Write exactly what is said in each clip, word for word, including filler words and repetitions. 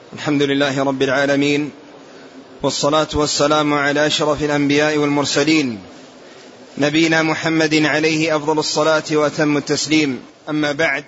الحمد لله رب العالمين، والصلاة والسلام على أشرف الأنبياء والمرسلين، نبينا محمد عليه أفضل الصلاة وأتم التسليم. أما بعد،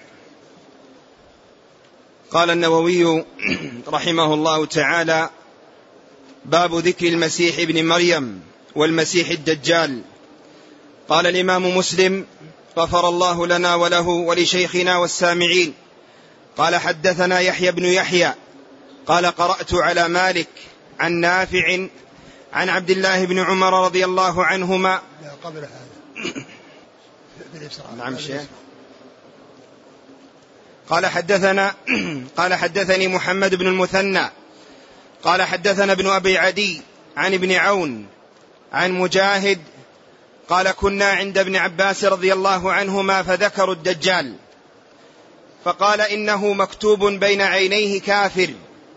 قال النووي رحمه الله تعالى: باب ذكر المسيح ابن مريم والمسيح الدجال. قال الإمام مسلم: غفر الله لنا وله ولشيخنا والسامعين. قال: حدثنا يحيى بن يحيى قال: قرأت على مالك عن نافع عن عبد الله بن عمر رضي الله عنهما. قبل هذا نعم شيخ. قال حدثنا قال حدثني محمد بن المثنى قال حدثنا ابن أبي عدي عن ابن عون عن مجاهد قال: كنا عند ابن عباس رضي الله عنهما فذكروا الدجال، فقال: إنه مكتوب بين عينيه كافر.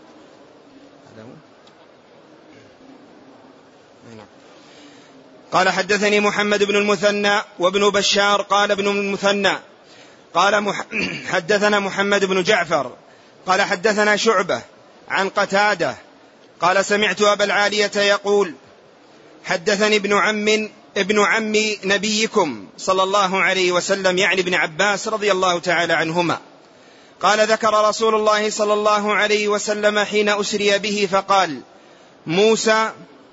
قال: حدثني محمد بن المثنى وابن بشار قال ابن المثنى قال مح... حدثنا محمد بن جعفر قال حدثنا شعبة عن قتادة قال: سمعت أبا العالية يقول: حدثني ابن عم ابن عم نبيكم صلى الله عليه وسلم، يعني ابن عباس رضي الله تعالى عنهما، قال: ذكر رسول الله صلى الله عليه وسلم حين أسري به فقال: موسى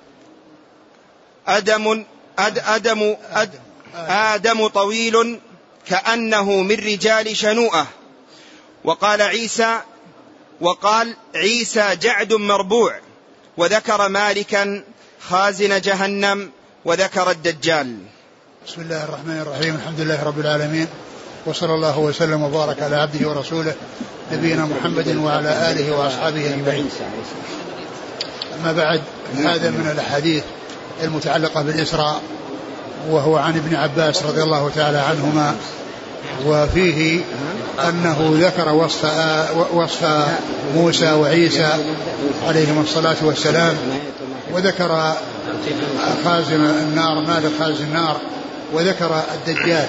أدم أد أدم أد آدم طويل كأنه من رجال شنوءة. وقال عيسى وقال عيسى جعد مربوع. وذكر مالكا خازن جهنم. وذكر الدجال. بسم الله الرحمن الرحيم. الحمد لله رب العالمين، وصلى الله وسلم وبارك على عبده ورسوله نبينا محمد وعلى آله وأصحابه أجمعين. أما بعد، هذا من الأحاديث المتعلقة بالإسراء، وهو عن ابن عباس رضي الله تعالى عنهما، وفيه أنه ذكر وصف, وصف موسى وعيسى عليهم الصلاة والسلام، وذكر خازن النار مالك خازن النار، وذكر الدجال.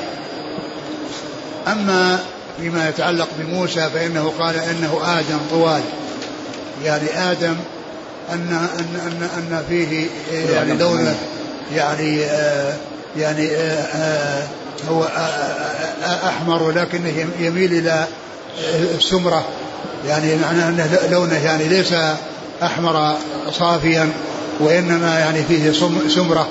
أما فيما يتعلق بموسى فإنه قال إنه آدم طوال، يعني آدم أن, أن, أن, أن فيه يعني لونه يعني آه يعني آه آه هو آه أحمر، ولكنه يميل إلى السمرة، يعني معناه أنه لونه يعني ليس أحمر صافيا، وإنما يعني فيه سمرة.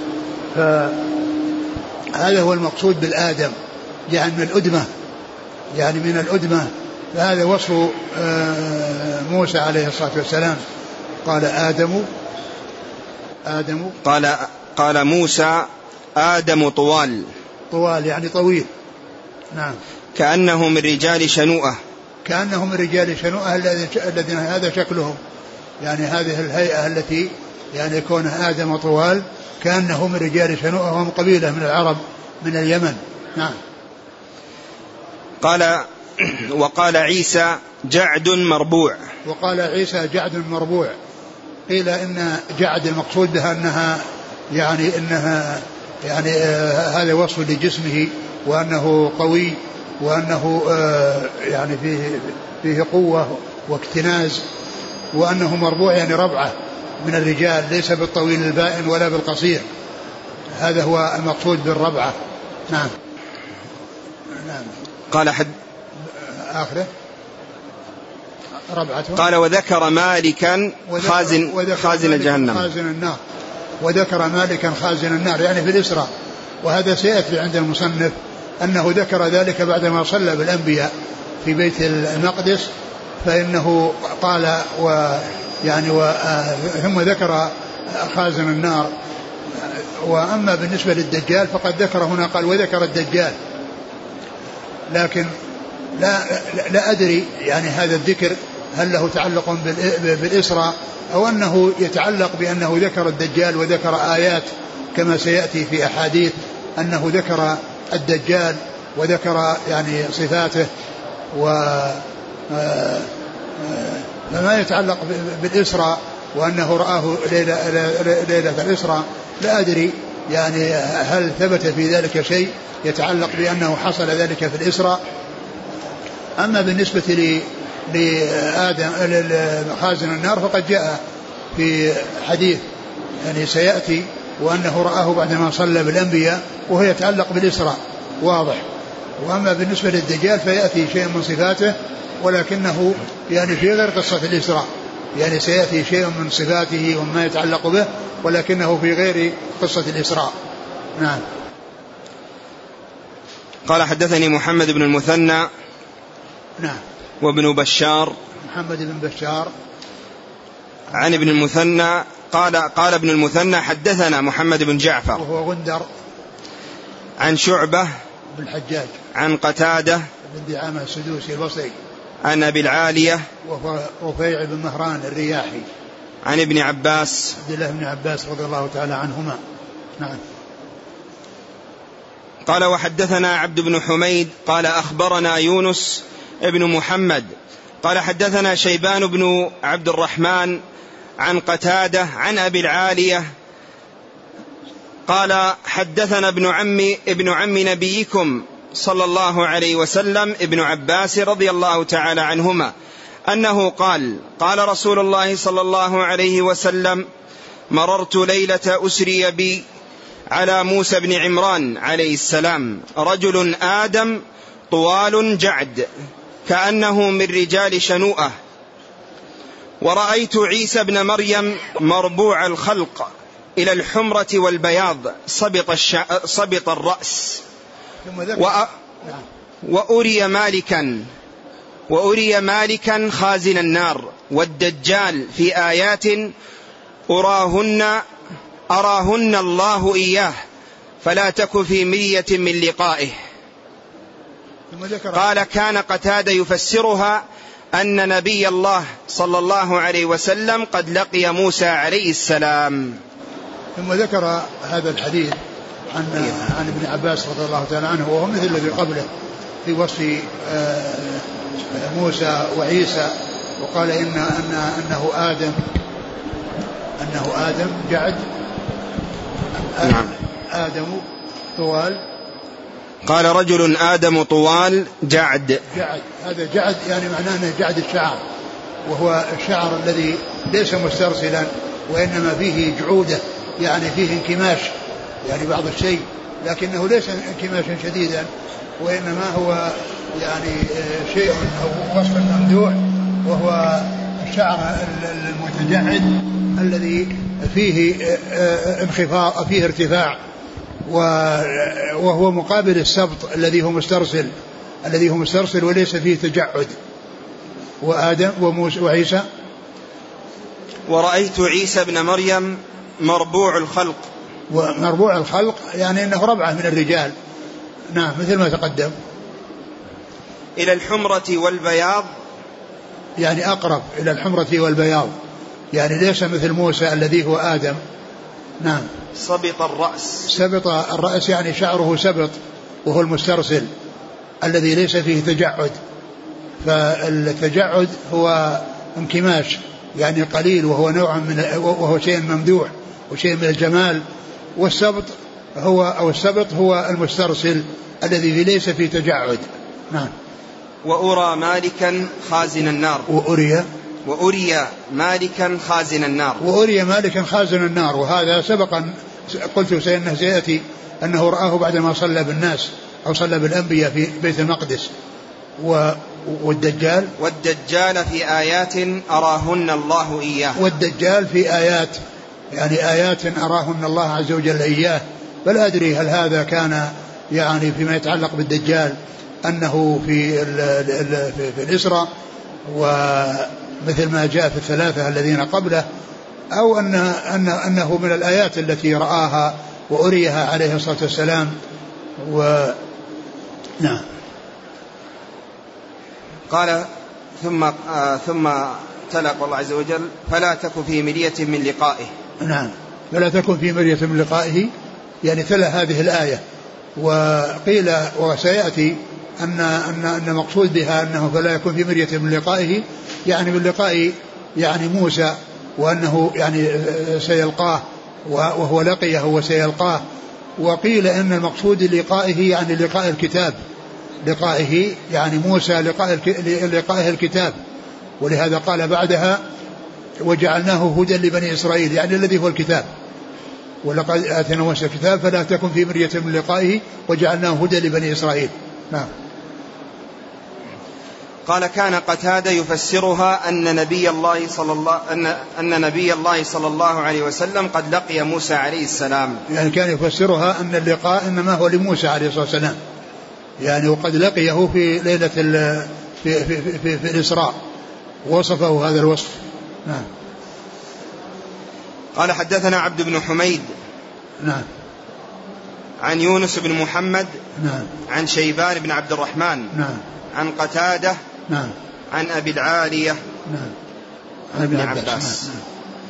فهذا هو المقصود بالآدم، يعني من الأدمة، يعني من الأدمة. فهذا وصف موسى عليه الصلاة والسلام. قال آدم آدم قال قال موسى آدم طوال طوال يعني طويل. نعم. كأنه من رجال شنوءة كأنه من رجال شنوءة الذين هذا شكلهم، يعني هذه الهيئة التي يعني يكون آدم طوال، كأنه من رجال شنوءة، وهم قبيلة من العرب من اليمن. نعم. قال: وقال عيسى جعد مربوع. وقال عيسى جعد مربوع. قيل إن جعد المقصود بها أنها يعني إنها يعني آه هذا وصف لجسمه، وأنه قوي، وأنه آه يعني فيه فيه قوة واكتناز، وأنه مربوع يعني ربعة من الرجال، ليس بالطويل البائن ولا بالقصير. هذا هو المقصود بالربعة. نعم. نعم. قال حد آخره ربعته. قال: وذكر مالكا خازن وذكر خازن مالكاً جهنم. خازن النار. وذكر مالكا خازن النار، يعني في الإسراء. وهذا سيأتي عند المصنف أنه ذكر ذلك بعدما صلى بالأنبياء في بيت المقدس، فإنه قال ويعني ثم ذكر خازن النار. وأما بالنسبة للدجال فقد ذكر هنا، قال: وذكر الدجال. لكن لا, لا أدري يعني هذا الذكر هل له تعلق بالإسراء، أو أنه يتعلق بأنه ذكر الدجال وذكر آيات كما سيأتي في أحاديث أنه ذكر الدجال وذكر يعني صفاته. و فما يتعلق بالإسراء وأنه رآه ليلة, ليلة الإسراء لا أدري يعني هل ثبت في ذلك شيء يتعلق بأنه حصل ذلك في الإسراء. أما بالنسبة لآدم خازن النار فقد جاء في حديث يعني سيأتي وأنه رآه بعدما صلى بالأنبياء وهو يتعلق بالإسراء واضح. وأما بالنسبة للدجال فيأتي شيء من صفاته ولكنه يعني في غير قصة الإسراء، يعني سيأتي شيء من صفاته وما يتعلق به ولكنه في غير قصة الإسراء. نعم. قال حدثني محمد بن المثنى نعم وابن بشار محمد بن بشار عن ابن المثنى قال قال ابن المثنى حدثنا محمد بن جعفر وهو غندر عن شعبة بن الحجاج عن قتادة بن دعامة السدوسي البصري عن أبي العالية وهو رفيع بن مهران الرياحي عن ابن عباس عبد الله بن عباس رضي الله تعالى عنهما. نعم. قال وحدثنا عبد بن حميد قال أخبرنا يونس ابن محمد قال حدثنا شيبان بن عبد الرحمن عن قتادة عن أبي العالية قال حدثنا ابن عم ابن عم نبيكم صلى الله عليه وسلم ابن عباس رضي الله تعالى عنهما أنه قال قال رسول الله صلى الله عليه وسلم مررت ليلة أسري بي على موسى بن عمران عليه السلام رجل آدم طوال جعد كأنه من رجال شنوءة، ورأيت عيسى بن مريم مربوع الخلق إلى الحمرة والبياض صبط, الشع... صبط الرأس و... وأري مالكا وأري مالكا خازن النار والدجال في آيات أراهن أراهن الله إياه فلا تك في مرية من لقائه. قال كان قتادة يفسرها أن نبي الله صلى الله عليه وسلم قد لقي موسى عليه السلام. ثم ذكر هذا الحديث عن, عن ابن عباس رضي الله تعالى عنه وهو مثل الذي قبله في وصف موسى وعيسى، وقال إن أن أنه آدم أنه آدم جعد آدم, نعم. آدم طوال قال رجل آدم طوال جعد جعد هذا جعد يعني معناه أنه جعد الشعر، وهو الشعر الذي ليس مسترسلا وإنما فيه جعودة يعني فيه انكماش يعني بعض الشيء، لكنه ليس انكماشا شديدا وإنما هو يعني شيء أو وصف ممدوح، وهو الشعر المتجعد الذي فيه انخفاض فيه ارتفاع، وهو مقابل السبط الذي هو مسترسل الذي هو مسترسل وليس فيه تجعد. وآدم وموسى وعيسى ورأيت عيسى بن مريم مربوع الخلق. ومربوع الخلق يعني أنه ربعة من الرجال، نعم مثل ما تقدم. إلى الحمرة والبياض يعني أقرب إلى الحمرة والبياض، يعني ليس مثل موسى الذي هو آدم. نعم. سبط الرأس. سبط الرأس يعني شعره سبط وهو المسترسل الذي ليس فيه تجعد، فالتجعد هو انكماش يعني قليل وهو نوع من وهو شيء ممدوح وشيء من الجمال، والسبط هو أو السبط هو المسترسل الذي ليس فيه تجعد. نعم. وأرى مالكا خازن النار. وأري وأري مالكا خازن النار. وأري مالكا خازن النار، وهذا سبقا قلت سيأنه سيأتي أنه رآه بعدما صلى بالناس أو صلى بالأنبياء في بيت المقدس. والدجال والدجال في آيات أراهن الله إياه. والدجال في آيات يعني آيات أراهن الله عز وجل إياه، فلا أدري هل هذا كان يعني فيما يتعلق بالدجال أنه في, في الإسراء ومثل ما جاء في الثلاثة الذين قبله، أو أن أن أنه من الآيات التي رآها وأريها عليه الصلاة والسلام. و نعم. قال ثم آه ثم تلا الله عز وجل فلا تك في مرية من لقائه. نعم. فلا تكن في مرية من لقائه يعني تلا هذه الآية. وقيل وسيأتي أن أن أن مقصود بها أنه فلا يكون في مرية من لقائه يعني من لقاء يعني موسى، وأنه يعني سيلقاه وهو لقيه وسيلقاه. وقيل أن المقصود لقائه يعني لقاء الكتاب، لقائه يعني موسى لقاء لقائه الكتاب ولهذا قال بعدها وجعلناه هدى لبني إسرائيل، يعني الذي هو الكتاب، ولقد آتينا موسى الكتاب فلا تكن في مرية من لقائه وجعلناه هدى لبني إسرائيل. نعم. قال كان قتادة يفسرها أن نبي الله صلى الله أن أن نبي الله صلى الله عليه وسلم قد لقي موسى عليه السلام، يعني كان يفسرها أن اللقاء إنما هو لموسى عليه الصلاة والسلام، يعني وقد لقيه في ليلة في في في, في, في الإسراء، وصفه هذا الوصف. نعم. قال حدثنا عبد بن حميد نعم عن يونس بن محمد نعم عن شيبان بن عبد الرحمن نعم عن قتادة نعم عن أبي العالية نعم عن ابن عباس. نعم.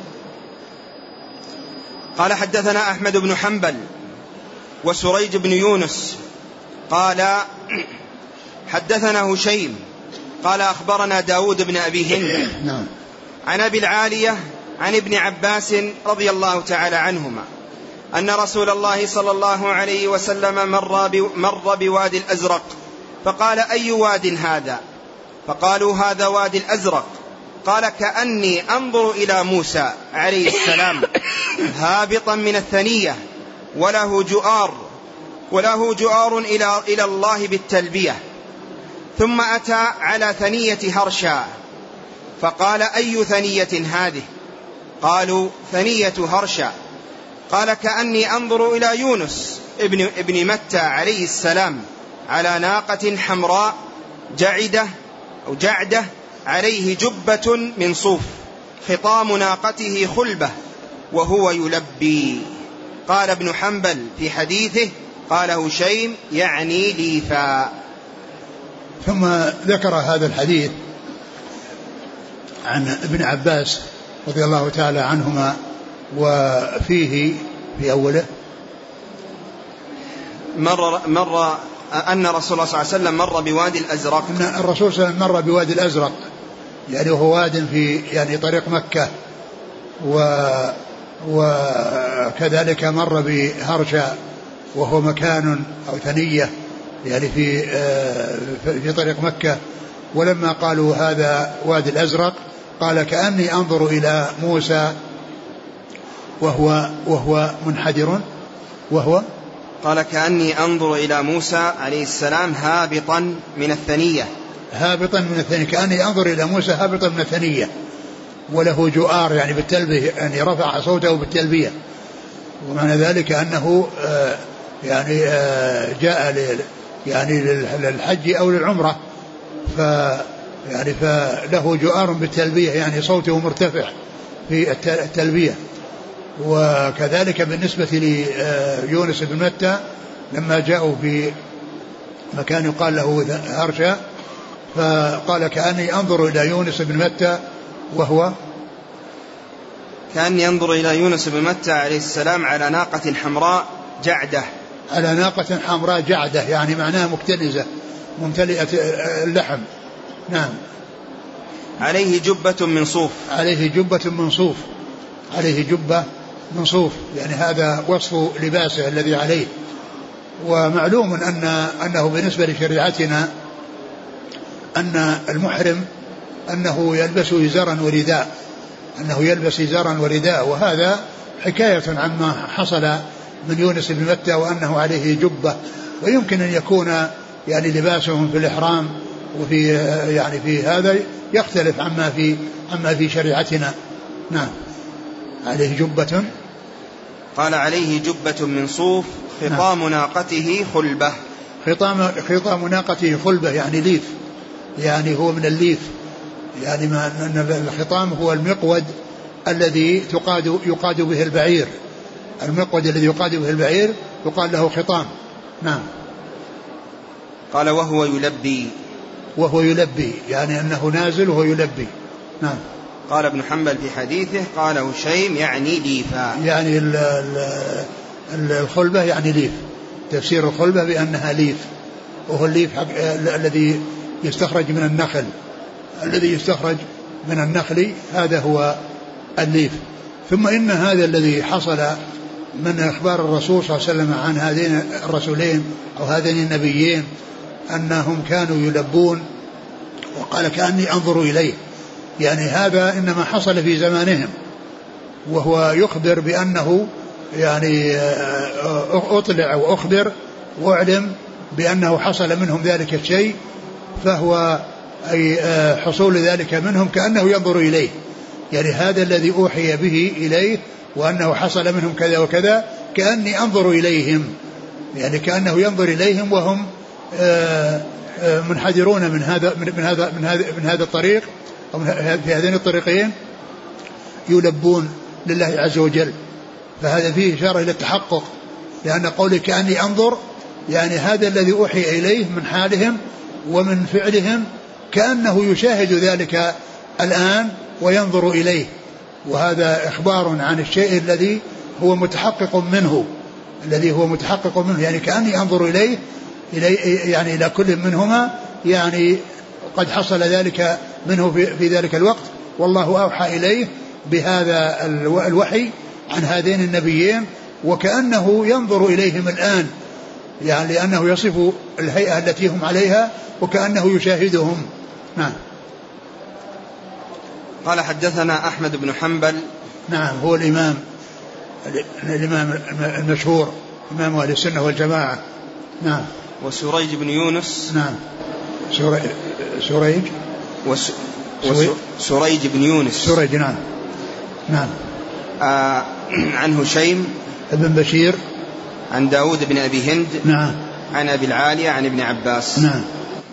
قال حدثنا أحمد بن حنبل وسريج بن يونس قال حدثنا هشيم قال أخبرنا داود بن أبي هند نعم عن أبي العالية عن ابن عباس رضي الله تعالى عنهما أن رسول الله صلى الله عليه وسلم مر, مر بوادي الأزرق فقال أي واد هذا؟ فقالوا هذا وادي الأزرق. قال كأني أنظر إلى موسى عليه السلام هابطا من الثنية وله جؤار وله جؤار إلى, إلى الله بالتلبية، ثم أتى على ثنية هرشا فقال أي ثنية هذه؟ قالوا ثنية هرشا. قال كأني أنظر إلى يونس ابن, ابن متى عليه السلام على ناقة حمراء جعدة أو جعدة عليه جبة من صوف خطام ناقته خلبة وهو يلبي. قال ابن حنبل في حديثه قال هشيم يعني ليفا. ثم ذكر هذا الحديث عن ابن عباس رضي الله تعالى عنهما، وفيه في أوله مر, مر أن رسول الله صلى الله عليه وسلم مر بوادي الأزرق، أن الرسول صلى الله عليه وسلم مر بوادي الأزرق، يعني هو واد في يعني طريق مكة، و وكذلك مر بهرشا وهو مكان أو ثنية يعني في في طريق مكة. ولما قالوا هذا وادي الأزرق قال كأني أنظر إلى موسى وهو وهو منحدر وهو قال كأني أنظر إلى موسى عليه السلام هابطا من الثنية هابطا من الثنية كأني أنظر إلى موسى هابطا من الثنية وله جؤار يعني بالتلبية، يعني رفع صوته بالتلبية، ومعنى ذلك أنه آه يعني آه جاء يعني للحج أو للعمرة، ف يعني فله جؤار بالتلبية يعني صوته مرتفع في التلبية. وكذلك بالنسبة ليونس بن متى لما جاءوا في مكان يقال له هرشا فقال كأني أنظر إلى يونس بن متى وهو كأني أنظر إلى يونس بن متى عليه السلام على ناقة حمراء جعدة على ناقة حمراء جعدة يعني معناها مكتنزة ممتلئة اللحم. نعم. عليه جبة من صوف عليه جبة من صوف عليه جبة من صوف يعني هذا وصف لباسه الذي عليه. ومعلوم أن أنه بالنسبة لشريعتنا أن المحرم أنه يلبس إزارا ورداء أنه يلبس إزارا ورداء، وهذا حكاية عما حصل من يونس بن متى وأنه عليه جبة، ويمكن أن يكون يعني لباسهم في الإحرام وفي يعني في هذا يختلف عما في عما في شريعتنا. نعم. عليه جبة قال عليه جبة من صوف خطام نعم. ناقته خلبة خطام خطام ناقته خلبة يعني ليف، يعني هو من الليف، يعني ما الخطام هو المقود الذي تقاد يقاد به البعير، المقود الذي يقاد به البعير يقال له خطام. نعم. قال وهو يلبي وهو يلبي يعني أنه نازل وهو يلبي. نعم. قال ابن حنبل في حديثه قال هشيم يعني ليفا يعني ال ال الخلبة يعني ليف، تفسير الخلبة بأنها ليف، وهو الليف الذي يستخرج من النخل الذي يستخرج من النخل هذا هو الليف. ثم إن هذا الذي حصل من إخبار الرسول صلى الله عليه وسلم عن هذين الرسولين أو هذين النبيين أنهم كانوا يلبون، وقال كأني أنظر إليه يعني هذا إنما حصل في زمانهم، وهو يخبر بأنه يعني أطلع وأخبر وأعلم بأنه حصل منهم ذلك الشيء، فهو أي حصول ذلك منهم كأنه ينظر إليه، يعني هذا الذي أوحي به إليه وأنه حصل منهم كذا وكذا كأني أنظر إليهم، يعني كأنه ينظر إليهم وهم منحدرون من هذا من هذا من هذا من هذا الطريق أو في هذين الطريقين يلبون لله عز وجل. فهذا فيه إشارة إلى التحقق، لأن قولي كأني أنظر يعني هذا الذي أوحي إليه من حالهم ومن فعلهم كأنه يشاهد ذلك الآن وينظر إليه، وهذا إخبار عن الشيء الذي هو متحقق منه الذي هو متحقق منه يعني كأني أنظر إليه إلي يعني إلى كل منهما، يعني قد حصل ذلك منه في, في ذلك الوقت، والله أوحى إليه بهذا الوحي عن هذين النبيين وكأنه ينظر إليهم الآن، يعني لأنه يصف الهيئة التي هم عليها وكأنه يشاهدهم. نعم. قال حدثنا أحمد بن حنبل. نعم هو الإمام الإمام المشهور إمام أهل السنة والجماعة. نعم. وسريج بن يونس. نعم. سريج وس... وسريج بن يونس. سريج نعم. نعم. آه عن هشيم ابن بشير عن داود بن أبي هند. نعم. عن أبي العالية عن ابن عباس. نعم.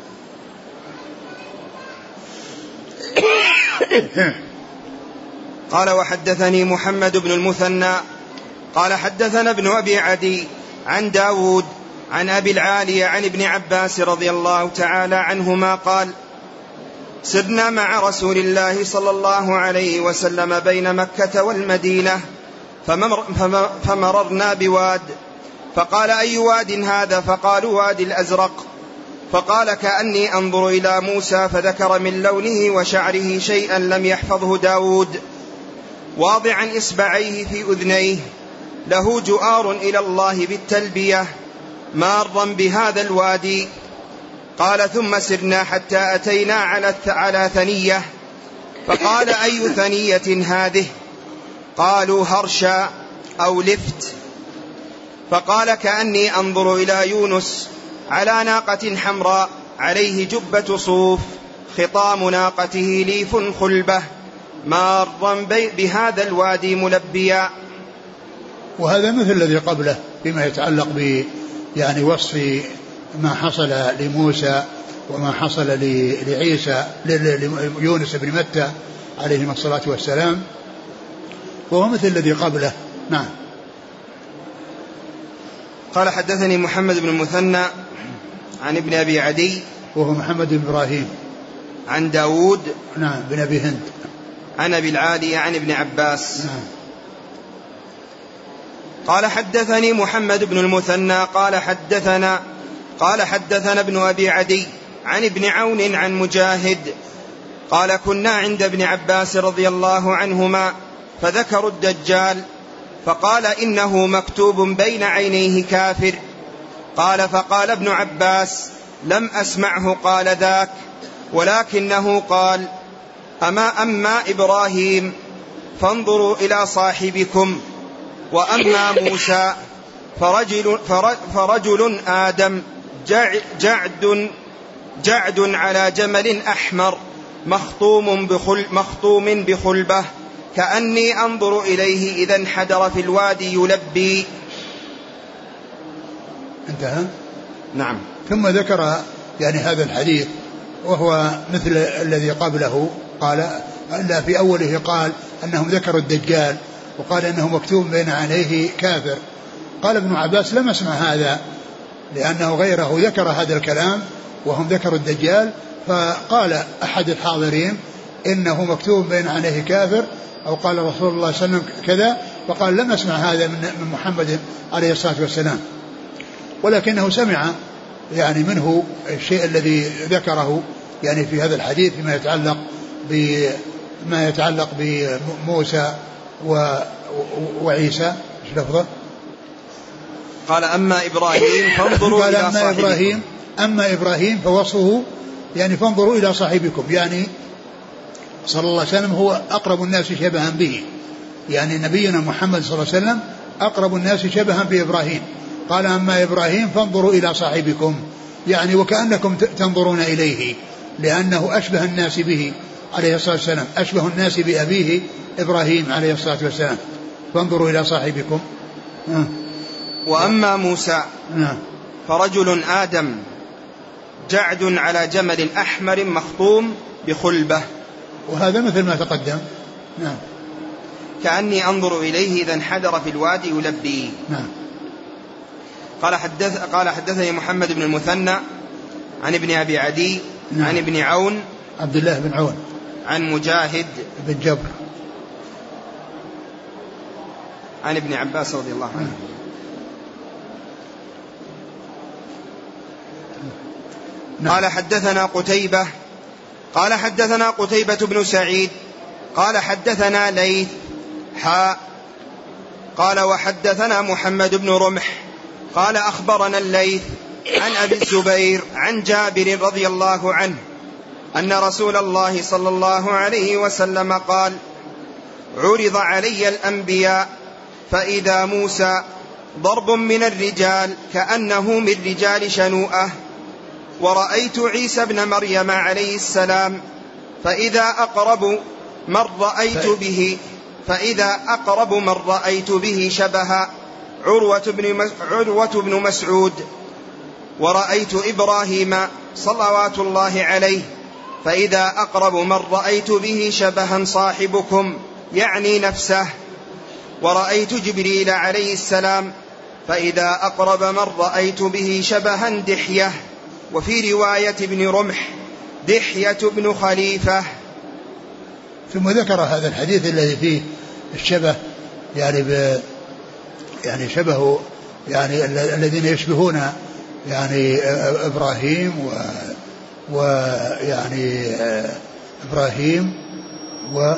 قال وحدثني محمد بن المثنى قال حدثنا ابن أبي عدي عن داود عن أبي العالية عن ابن عباس رضي الله تعالى عنهما قال سرنا مع رسول الله صلى الله عليه وسلم بين مكة والمدينة فمر فمررنا بواد فقال أي واد هذا؟ فقالوا وادي الأزرق. فقال كأني أنظر إلى موسى، فذكر من لونه وشعره شيئا لم يحفظه داود، واضعا إصبعيه في أذنيه، له جؤار إلى الله بالتلبية، مارا بهذا الوادي. قال ثم سرنا حتى أتينا على على ثنية، فقال أي ثنية هذه؟ قالوا هرشا أو لفت. فقال كأني أنظر إلى يونس على ناقة حمراء عليه جبة صوف، خطام ناقته ليف خلبة، مارا بهذا الوادي ملبيا. وهذا مثل الذي قبله فيما يتعلق ب يعني وصف ما حصل لموسى وما حصل لعيسى ليونس بن متى عليهما الصلاة والسلام، وهو مثل الذي قبله. نعم. قال حدثني محمد بن المثنى عن ابن أبي عدي وهو محمد بن إبراهيم عن داود نعم بن أبي هند عن أبي العالية عن ابن عباس. نعم. قال حدثني محمد بن المثنى قال حدثنا قال حدثنا ابن أبي عدي عن ابن عون عن مجاهد قال كنا عند ابن عباس رضي الله عنهما فذكروا الدجال، فقال إنه مكتوب بين عينيه كافر. قال فقال ابن عباس لم أسمعه قال ذاك، ولكنه قال أما أما إبراهيم فانظروا إلى صاحبكم، وأما موسى فرجل, فرجل آدم جعد, جعد على جمل أحمر مخطوم, بخل مخطوم بخلبة، كأني أنظر إليه إذا انحدر في الوادي يلبي. انتهى. نعم. ثم ذكر يعني هذا الحديث وهو مثل الذي قبله، قال ألا في أوله قال أنهم ذكروا الدجال وقال أنه مكتوب بين عينيه كافر. قال ابن عباس لم أسمع هذا، لأنه غيره ذكر هذا الكلام وهم ذكروا الدجال، فقال أحد الحاضرين إنه مكتوب بين عينيه كافر، أو قال رسول الله صلى الله عليه وسلم كذا، فقال لم أسمع هذا من محمد عليه الصلاة والسلام، ولكنه سمع يعني منه الشيء الذي ذكره يعني في هذا الحديث فيما يتعلق بما يتعلق بموسى وعيسى. ايش لفظه؟ قال أما إبراهيم فانظروا قال إلى أما صاحبكم. إبراهيم أما إبراهيم فوصفه يعني فانظروا إلى صاحبكم، يعني صلى الله عليه وسلم هو أقرب الناس شبها به، يعني نبينا محمد صلى الله عليه وسلم أقرب الناس شبها بإبراهيم. قال أما إبراهيم فانظروا إلى صاحبكم، يعني وكأنكم تنظرون إليه لأنه أشبه الناس به عليه الصلاة والسلام، أشبه الناس بأبيه إبراهيم عليه الصلاة والسلام. فانظروا إلى صاحبكم. آه. وأما موسى آه. فرجل آدم جعد على جمل أحمر مخطوم بخلبة، وهذا مثل ما تقدم. نعم. كأني أنظر إليه إذا انحدر في الوادي يلبي. نعم. قال حدث قال حدثني محمد بن المثنى عن ابن أبي عدي. نعم. عن ابن عون عبد الله بن عون عن مجاهد بن جبر عن ابن عباس رضي الله عنه. نعم. قال حدثنا قتيبة قال حدثنا قتيبة بن سعيد قال حدثنا ليث حاء قال وحدثنا محمد بن رمح قال أخبرنا الليث عن أبي الزبير عن جابر رضي الله عنه أن رسول الله صلى الله عليه وسلم قال عرض علي الأنبياء فإذا موسى ضرب من الرجال كأنه من رجال شنوءة، ورأيت عيسى بن مريم عليه السلام فإذا أقرب من رأيت به فإذا أقرب من رأيت به شبه عروة بن عروة بن مسعود، ورأيت إبراهيم صلوات الله عليه فإذا أقرب من رأيت به شبها صاحبكم يعني نفسه، ورأيت جبريل عليه السلام فإذا أقرب من رأيت به شبها دحية، وفي رواية ابن رمح دحية بن خليفة. ثم ذكر هذا الحديث الذي فيه الشبه، يعني ب يعني شبه يعني الذين يشبهون يعني إبراهيم و ويعني إبراهيم و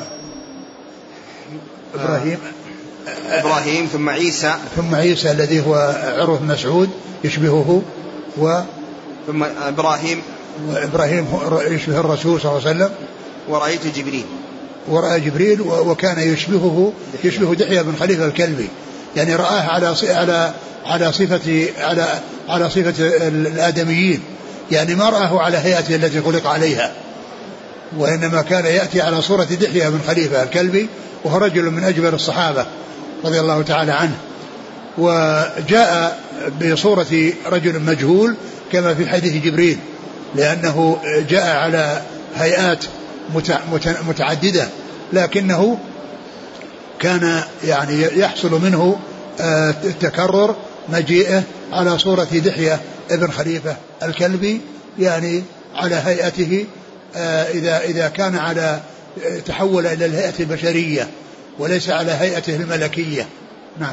إبراهيم إبراهيم ثم عيسى ثم عيسى الذي هو عروة مسعود يشبهه، و ثم إبراهيم وإبراهيم يشبه الرسول صلى الله عليه وسلم، ورأيت جبريل ورأى جبريل وكان يشبهه يشبه دحية بن خليفة الكلبي، يعني رآه على على على صفة على على صفة الآدميين، يعني ما رآه على هيئته التي خلق عليها، وإنما كان يأتي على صورة دحية بن خليفة الكلبي، وهو رجل من أجبر الصحابة رضي الله تعالى عنه، وجاء بصورة رجل مجهول كما في حديث جبريل، لأنه جاء على هيئات متعددة، لكنه كان يعني يحصل منه التكرر مجيئه على صورة دحية ابن خليفة الكلبي، يعني على هيئته إذا إذا كان على تحول إلى الهيئة البشرية وليس على هيئته الملكية. نعم.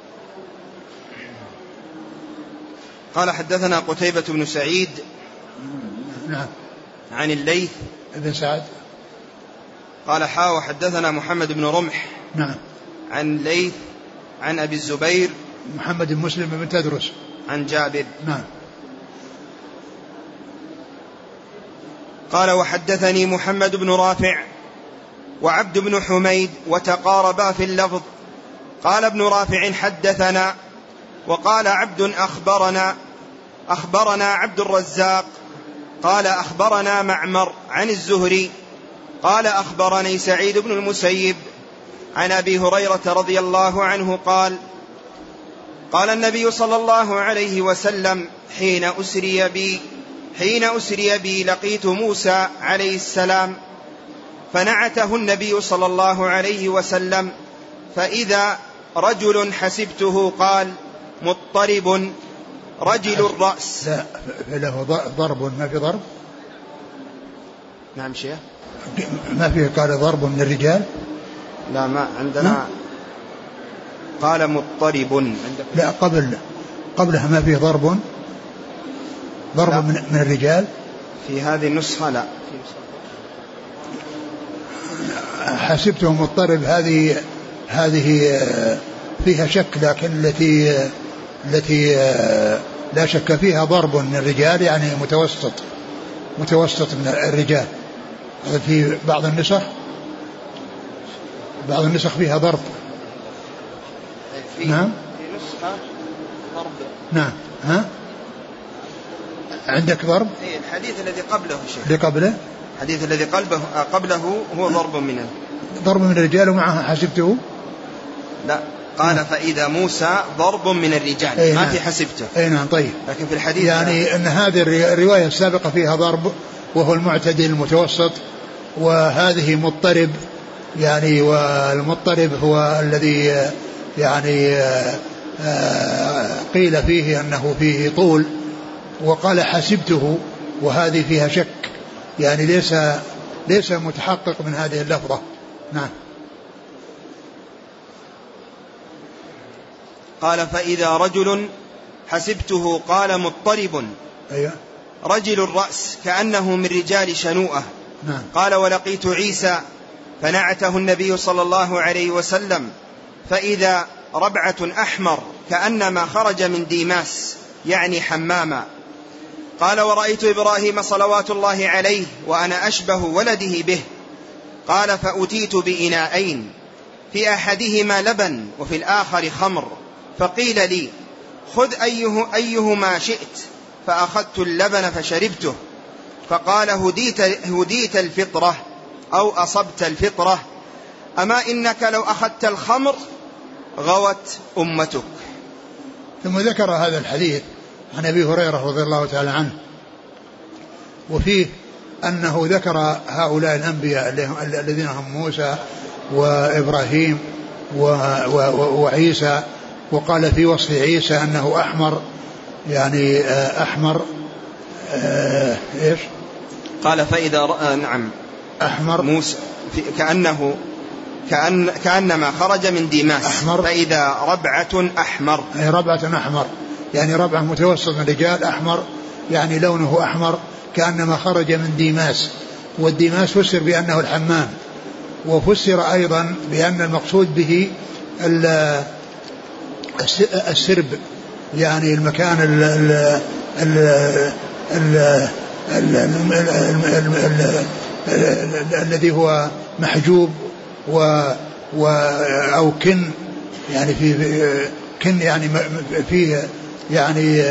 قال حدثنا قتيبة بن سعيد نعم عن الليث ابن سعد قال حا وحدثنا محمد بن رمح نعم عن ليث عن أبي الزبير محمد بن مسلم بن تدرس عن جابر. نعم. قال وحدثني محمد بن رافع وعبد بن حميد وتقاربا في اللفظ، قال ابن رافع حدثنا، وقال عبد أخبرنا أخبرنا عبد الرزاق قال أخبرنا معمر عن الزهري قال أخبرني سعيد بن المسيب عن أبي هريرة رضي الله عنه قال قال النبي صلى الله عليه وسلم حين أسري بي حين أسري بي لقيت موسى عليه السلام فنعته النبي صلى الله عليه وسلم فإذا رجل حسبته قال مضطرب رجل الرأس. لا له ضرب ما في ضرب. نعم شيخ ما فيه قال ضرب من الرجال. لا ما عندنا قال مضطرب. لا قبل قبلها ما فيه ضرب ضرب من, من الرجال في هذه النسخة. لا حسبته مضطرب هذه هذه فيها شك، لكن التي التي لا شك فيها ضرب من الرجال يعني متوسط متوسط من الرجال. في بعض النسخ بعض النسخ فيها ضرب. في نعم في نسخة ضرب. نعم ها عندك ضرب؟ إيه الحديث الذي قبله شيخ. اللي قبله الحديث الذي قبله قبله هو ضرب من ضرب من الرجال ومعها حسبته. لا قال نعم. فإذا موسى ضرب من الرجال ما نعم. في حسبته. اي نعم طيب. لكن في الحديث يعني ان هذه الرواية السابقة فيها ضرب وهو المعتدل المتوسط، وهذه مضطرب يعني، والمضطرب هو الذي يعني قيل فيه أنه فيه طول، وقال حسبته وهذه فيها شك يعني ليس ليس متحقق من هذه اللفظة. نعم. قال فإذا رجل حسبته قال مضطرب أيوة. رجل الرأس كأنه من رجال شنوءة. نعم. قال ولقيت عيسى فنعته النبي صلى الله عليه وسلم فإذا ربعة أحمر كأنما خرج من ديماس يعني حماما. قال ورأيت إبراهيم صلوات الله عليه وأنا أشبه ولده به. قال فأتيت بإناءين في أحدهما لبن وفي الآخر خمر، فقيل لي خذ أيه أيهما شئت، فأخذت اللبن فشربته. فقال هديت, هديت الفطرة أو أصبت الفطرة، أما إنك لو أخذت الخمر غوت أمتك. ثم ذكر هذا الحديث عن أبي هريرة رضي الله تعالى عنه، وفيه أنه ذكر هؤلاء الأنبياء الذين هم موسى وإبراهيم وعيسى، وقال في وصف عيسى أنه أحمر يعني أحمر إيش قال فإذا رأى نعم أحمر موسى كأنه كأن كأنما خرج من ديماس أحمر، فإذا ربعة أحمر أي ربعة أحمر يعني ربعة متوسط من الرجال أحمر يعني لونه أحمر كأنما خرج من ديماس. والديماس فسر بأنه الحمام، وفسر أيضا بأن المقصود به السرب يعني المكان ال ال ال ال الذي هو محجوب و و أو كن يعني في كن يعني فيه يعني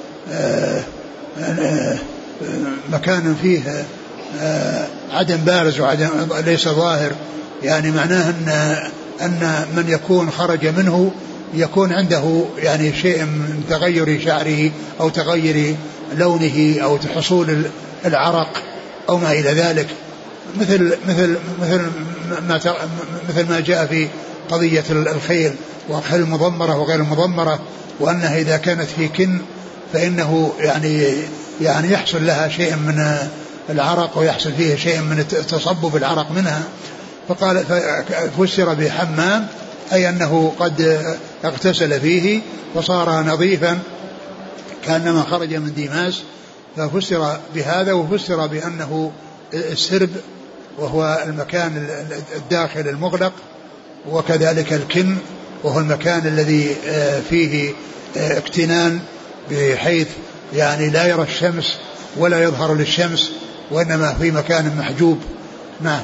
مكان فيه عدم بارز وعدم ليس ظاهر، يعني معناه أن أن من يكون خرج منه يكون عنده يعني شيء من تغير شعره أو تغير لونه أو حصول العرق أو ما إلى ذلك، مثل مثل مثل ما مثل ما جاء في قضية الخيل وخيل المضمرة وغير المضمرة، وأنها إذا كانت في كن فإنه يعني يعني يحصل لها شيء من العرق ويحصل فيه شيء من تصبب العرق منها. فقال فسر بحمام أي أنه قد اغتسل فيه وصار نظيفا كأنما خرج من ديماس، ففسر بهذا. وفسر بأنه السرب وهو المكان الداخل المغلق، وكذلك الكن وهو المكان الذي فيه اكتنان بحيث يعني لا يرى الشمس ولا يظهر للشمس وإنما في مكان محجوب. نعم.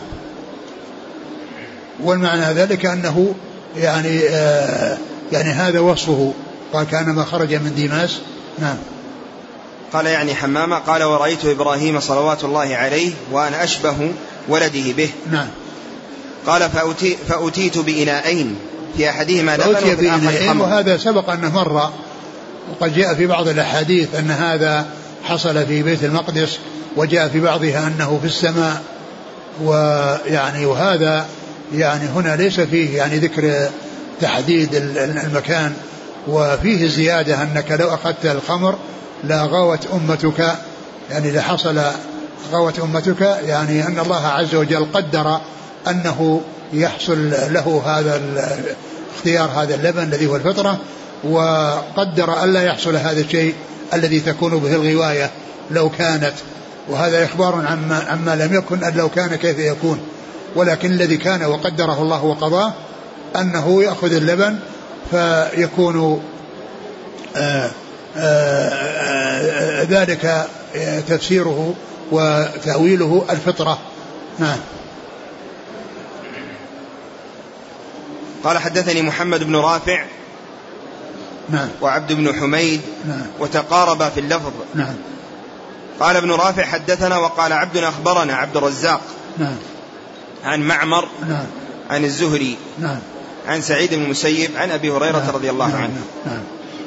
والمعنى ذلك أنه يعني آه يعني هذا وصفه، قال كأنما خرج من ديماس. نعم. قال يعني حمامة. قال ورأيت إبراهيم صلوات الله عليه وأنا أشبه ولده به. نعم. قال فأتي فأتيت بإناءين في أحدهما لبن وفي الآخر خمر. وهذا سبق أنه مر، وقد جاء في بعض الأحاديث أن هذا حصل في بيت المقدس، وجاء في بعضها أنه في السماء، ويعني وهذا يعني هنا ليس فيه يعني ذكر تحديد المكان، وفيه زيادة أنك لو أخذت الخمر لا غوت أمتك، يعني لحصل غوت أمتك، يعني أن الله عز وجل قدر أنه يحصل له هذا اختيار هذا اللبن الذي هو الفطرة، وقدر ألا يحصل هذا الشيء الذي تكون به الغواية لو كانت. وهذا إخبار عما, عما لم يكن أن لو كان كيف يكون، ولكن الذي كان وقدره الله وقضاه أنه يأخذ اللبن فيكون آآ آآ ذلك تفسيره وتأويله الفطرة. نعم. قال حدثني محمد بن رافع نعم. وعبد بن حميد نعم. وتقاربا في اللفظ. نعم. قال ابن رافع حدثنا وقال عبد أخبرنا عبد الرزاق نعم. عن معمر نعم. عن الزهري نعم. عن سعيد بن المسيب عن أبي هريرة نعم. رضي الله نعم. عنه. نعم.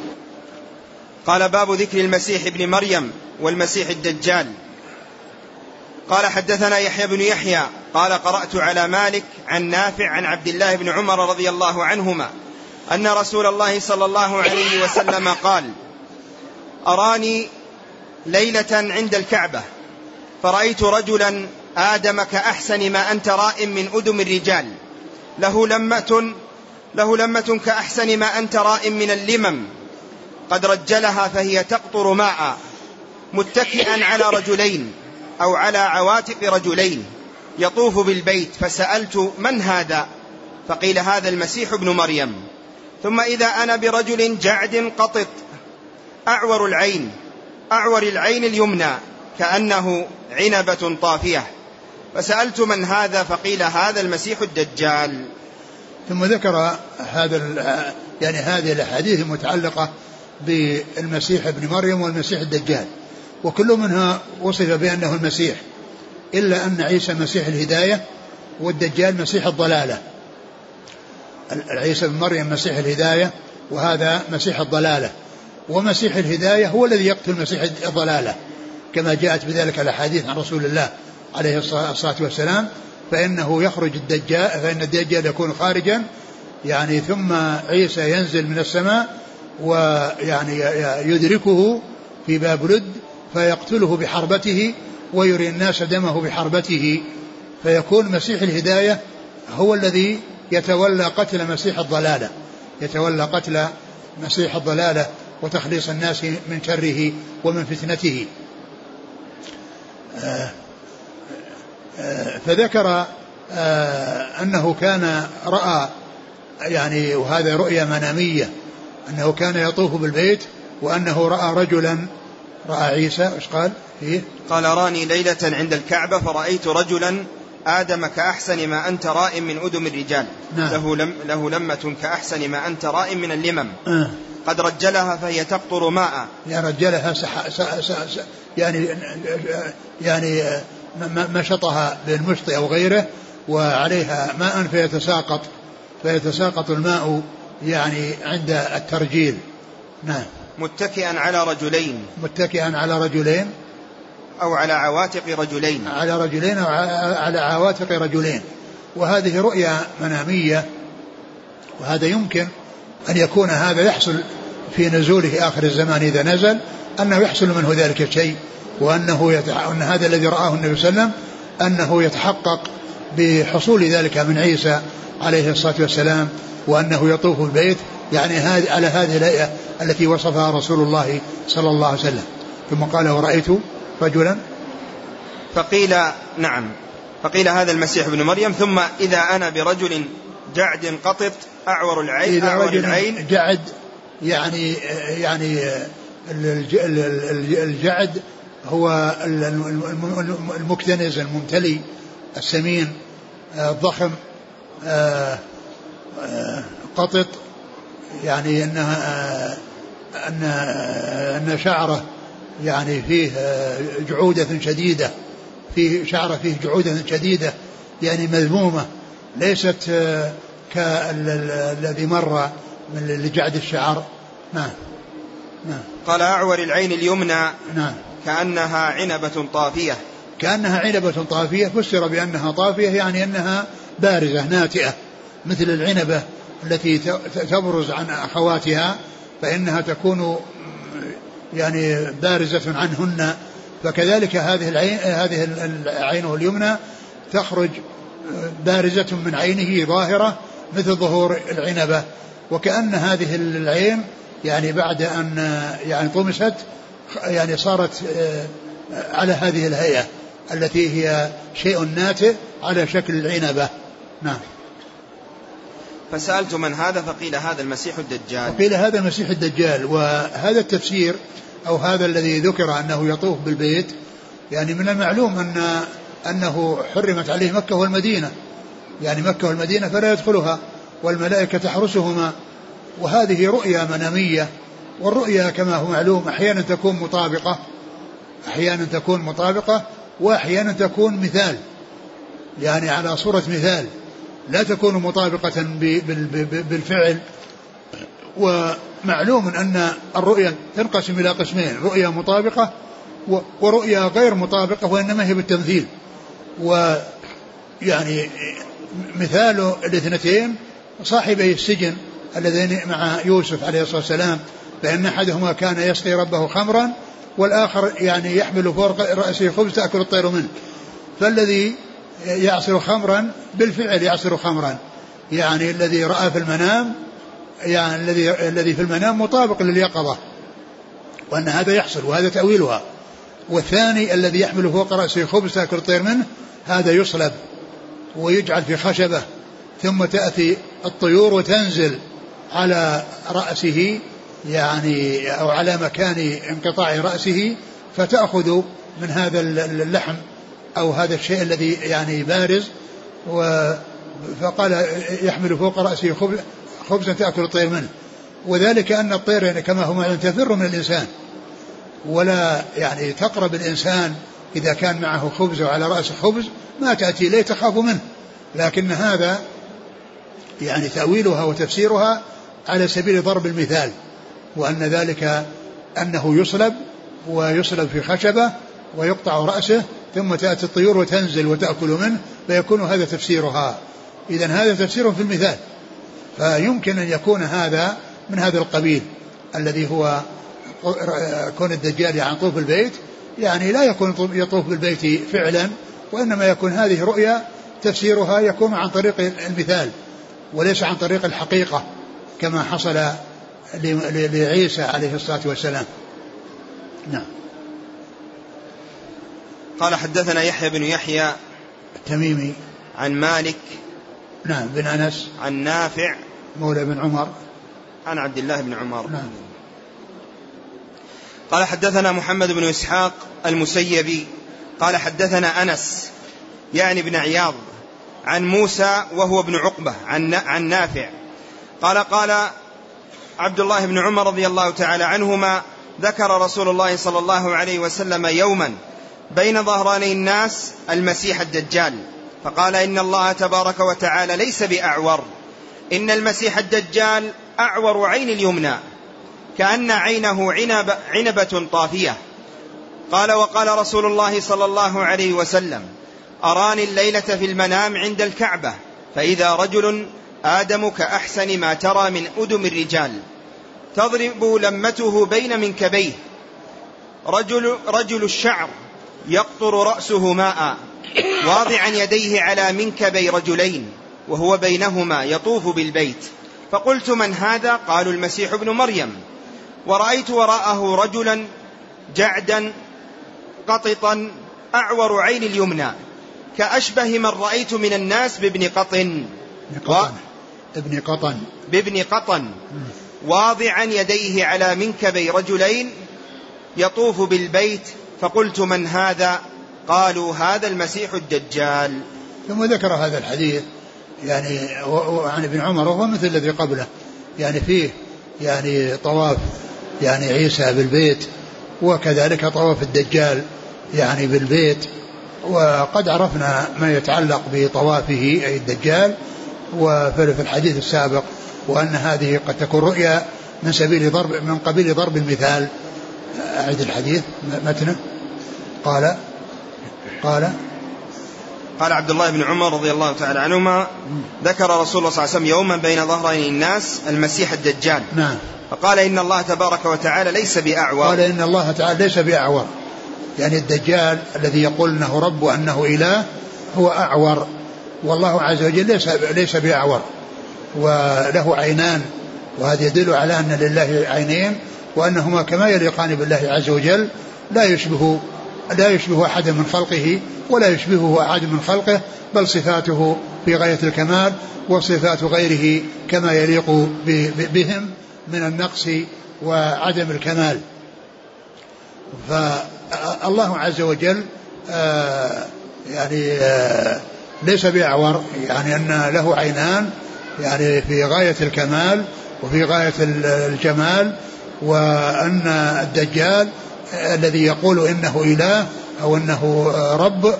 قال باب ذكر المسيح ابن مريم والمسيح الدجال. قال حدثنا يحيى بن يحيى قال قرأت على مالك عن نافع عن عبد الله بن عمر رضي الله عنهما أن رسول الله صلى الله عليه وسلم قال أراني ليلة عند الكعبة فرأيت رجلا آدم كأحسن ما أنت رائم من أدم الرجال له لمة, له لمة كأحسن ما أنت رائم من اللمم قد رجلها فهي تقطر ماء متكئا على رجلين أو على عواتق رجلين يطوف بالبيت فسألت من هذا فقيل هذا المسيح ابن مريم ثم إذا أنا برجل جعد قطط أعور العين أعور العين اليمنى كأنه عنبة طافية فسألت من هذا فقيل هذا المسيح الدجال. ثم ذكر هذا يعني هذه الأحاديث المتعلقة بالمسيح ابن مريم والمسيح الدجال وكل منها وصف بأنه المسيح إلا أن عيسى مسيح الهداية والدجال مسيح الضلالة. عيسى ابن مريم مسيح الهداية وهذا مسيح الضلالة ومسيح الهداية هو الذي يقتل مسيح الضلالة كما جاءت بذلك الأحاديث عن رسول الله عليه الصلاة والسلام فإنه يخرج الدجال فإن الدجال يكون خارجا يعني ثم عيسى ينزل من السماء ويعني يدركه في باب لد فيقتله بحربته ويري الناس دمه بحربته فيكون مسيح الهداية هو الذي يتولى قتل مسيح الضلالة يتولى قتل مسيح الضلالة وتخليص الناس من شره ومن فتنته. آآ آآ فذكر أنه كان رأى يعني وهذا رؤيا منامية أنه كان يطوف بالبيت وأنه رأى رجلا رأى عيسى إيش قال فيه؟ قال راني ليلة عند الكعبة فرأيت رجلا آدم كأحسن ما أنت رائم من أدم الرجال نعم. له, لم له لمة كأحسن ما أنت رائم من اللمم آه. قد رجلها فهي تقطر ماء يعني رجلها سح... س... س... س... يعني يعني مشطها بالمشط أو غيره وعليها ماء فيتساقط فيتساقط الماء يعني عند الترجيل. نعم. متكئا على رجلين متكئا على رجلين أو على عواتق رجلين على رجلين أو على عواتق رجلين وهذه رؤيا منامية وهذا يمكن أن يكون هذا يحصل في نزوله آخر الزمان إذا نزل أنه يحصل منه ذلك الشيء وأنه يتح... أن هذا الذي رآه النبي صلى الله عليه وسلم أنه يتحقق بحصول ذلك من عيسى عليه الصلاة والسلام وأنه يطوف البيت يعني هذه على هذه الهيئة التي وصفها رسول الله صلى الله عليه وسلم. ثم قال ورأيت رجلا فقيل نعم فقيل هذا المسيح ابن مريم ثم إذا أنا برجل جعد قطط أعور العين أعور العين جعد يعني يعني الجعد هو المكتنز الممتلي السمين الضخم قطط يعني انها ان ان شعره يعني فيه جعودة شديدة فيه شعره فيه جعودة شديدة يعني مذمومة ليست كالذي مر من لجعد الشعر. نعم. نعم. قال أعور العين اليمنى نعم. كأنها عنبة طافية كأنها عنبة طافية فسر بأنها طافية يعني أنها بارزة ناتئة مثل العنبة التي تبرز عن أخواتها فإنها تكون يعني بارزة عنهن فكذلك هذه العين هذه العين اليمنى تخرج بارزة من عينه ظاهرة مثل ظهور العنبة وكأن هذه العين يعني بعد أن يعني طمست يعني صارت على هذه الهيئة التي هي شيء ناتئ على شكل العنبة. نعم. فسألت من هذا فقيل هذا المسيح الدجال فقيل هذا المسيح الدجال. وهذا التفسير أو هذا الذي ذكر أنه يطوف بالبيت يعني من المعلوم أن أنه حرمت عليه مكة والمدينة، يعني مكة والمدينة فلا يدخلها والملائكة تحرسهما. وهذه رؤيا منامية، والرؤيا كما هو معلوم أحيانا تكون مطابقة أحيانا تكون مطابقة وأحيانا تكون مثال، يعني على صورة مثال، لا تكون مطابقة بالفعل. ومعلوم أن الرؤيا تنقسم إلى قسمين: رؤيا مطابقة ورؤيا غير مطابقة وإنما هي بالتمثيل. ويعني مثال الاثنتين صاحبي السجن الذين مع يوسف عليه الصلاة والسلام، بأن أحدهما كان يسقي ربه خمرا والآخر يعني يحمل فوق رأسه خبز تأكل الطير منه. فالذي يعصر خمرا بالفعل يعصر خمرا، يعني الذي رأى في المنام، يعني الذي الذي في المنام مطابق لليقظة، وأن هذا يحصل وهذا تأويلها. والثاني الذي يحمل فوق رأسه خبز تأكل الطير منه، هذا يصلب ويجعل في خشبة ثم تأتي الطيور وتنزل على رأسه، يعني أو على مكان انقطاع رأسه، فتأخذ من هذا اللحم أو هذا الشيء الذي يعني بارز. فقال يحمل فوق رأسه خبزا تأكل الطير منه، وذلك أن الطير يعني كما هو معلوم تفر من الإنسان، ولا يعني تقرب الإنسان إذا كان معه خبز وعلى رأسه خبز ما تأتي ليه تخاف منه. لكن هذا يعني تأويلها وتفسيرها على سبيل ضرب المثال، وأن ذلك أنه يصلب ويصلب في خشبة ويقطع رأسه ثم تأتي الطيور وتنزل وتأكل منه، فيكون هذا تفسيرها. إذن هذا تفسير في المثال، فيمكن أن يكون هذا من هذا القبيل الذي هو كون الدجال يعني يطوف البيت، يعني لا يكون يطوف بالبيت فعلا، وإنما يكون هذه رؤيا تفسيرها يكون عن طريق المثال وليس عن طريق الحقيقة كما حصل لعيسى عليه الصلاة والسلام. نعم. قال حدثنا يحيى بن يحيى التميمي عن مالك نعم بن أنس عن نافع مولى بن عمر عن عبد الله بن عمر. نعم. قال حدثنا محمد بن إسحاق المسيبي قال حدثنا أنس يعني بن عياض عن موسى وهو ابن عقبة عن, عن نافع قال قال عبد الله بن عمر رضي الله تعالى عنهما: ذكر رسول الله صلى الله عليه وسلم يوما بين ظهراني الناس المسيح الدجال، فقال: إن الله تبارك وتعالى ليس بأعور، إن المسيح الدجال أعور عين اليمنى كأن عينه عنب عنبة طافية. قال: وقال رسول الله صلى الله عليه وسلم: أراني الليلة في المنام عند الكعبة فإذا رجل آدم كأحسن ما ترى من أدم الرجال تضرب لمته بين منكبيه، رجل, رجل الشعر يقطر رأسه ماء واضعا يديه على منكبي رجلين وهو بينهما يطوف بالبيت. فقلت: من هذا؟ قالوا: المسيح ابن مريم. ورأيت وراءه رجلا جعدا قططا أعور عين اليمنى كأشبه من رأيت من الناس بابن قطن و... ابن قطن بابن قطن واضعا يديه على منكبي رجلين يطوف بالبيت. فقلت: من هذا؟ قالوا: هذا المسيح الدجال. ثم ذكر هذا الحديث يعني عن ابن عمر وهو مثل الذي قبله، يعني فيه يعني طواف يعني عيسى بالبيت، وكذلك طواف الدجال يعني بالبيت. وقد عرفنا ما يتعلق بطوافه أي الدجال وفي الحديث السابق، وأن هذه قد تكون رؤيا من سبيل ضرب من قبيل ضرب المثال. أعد الحديث متنه. قال قال قال عبد الله بن عمر رضي الله تعالى عنهما: ذكر رسول الله صلى الله عليه وسلم يوما بين ظهرين الناس المسيح الدجال. نعم. فقال: إن الله تبارك وتعالى ليس بأعور. قال: إن الله تعالى ليس بأعور، يعني الدجال الذي يقول أنه رب وأنه إله هو أعور، والله عز وجل ليس, ليس بأعور وله عينان، وهذا يدل على أن لله عينين وأنهما كما يليقان بالله عز وجل، لا يشبه لا يشبه أحد من خلقه ولا يشبهه أحد من خلقه، بل صفاته في غاية الكمال وصفات غيره كما يليق بهم من النقص وعدم الكمال. فالله عز وجل يعني ليس بأعور، يعني أن له عينان يعني في غاية الكمال وفي غاية الجمال، وأن الدجال الذي يقول إنه إله أو إنه رب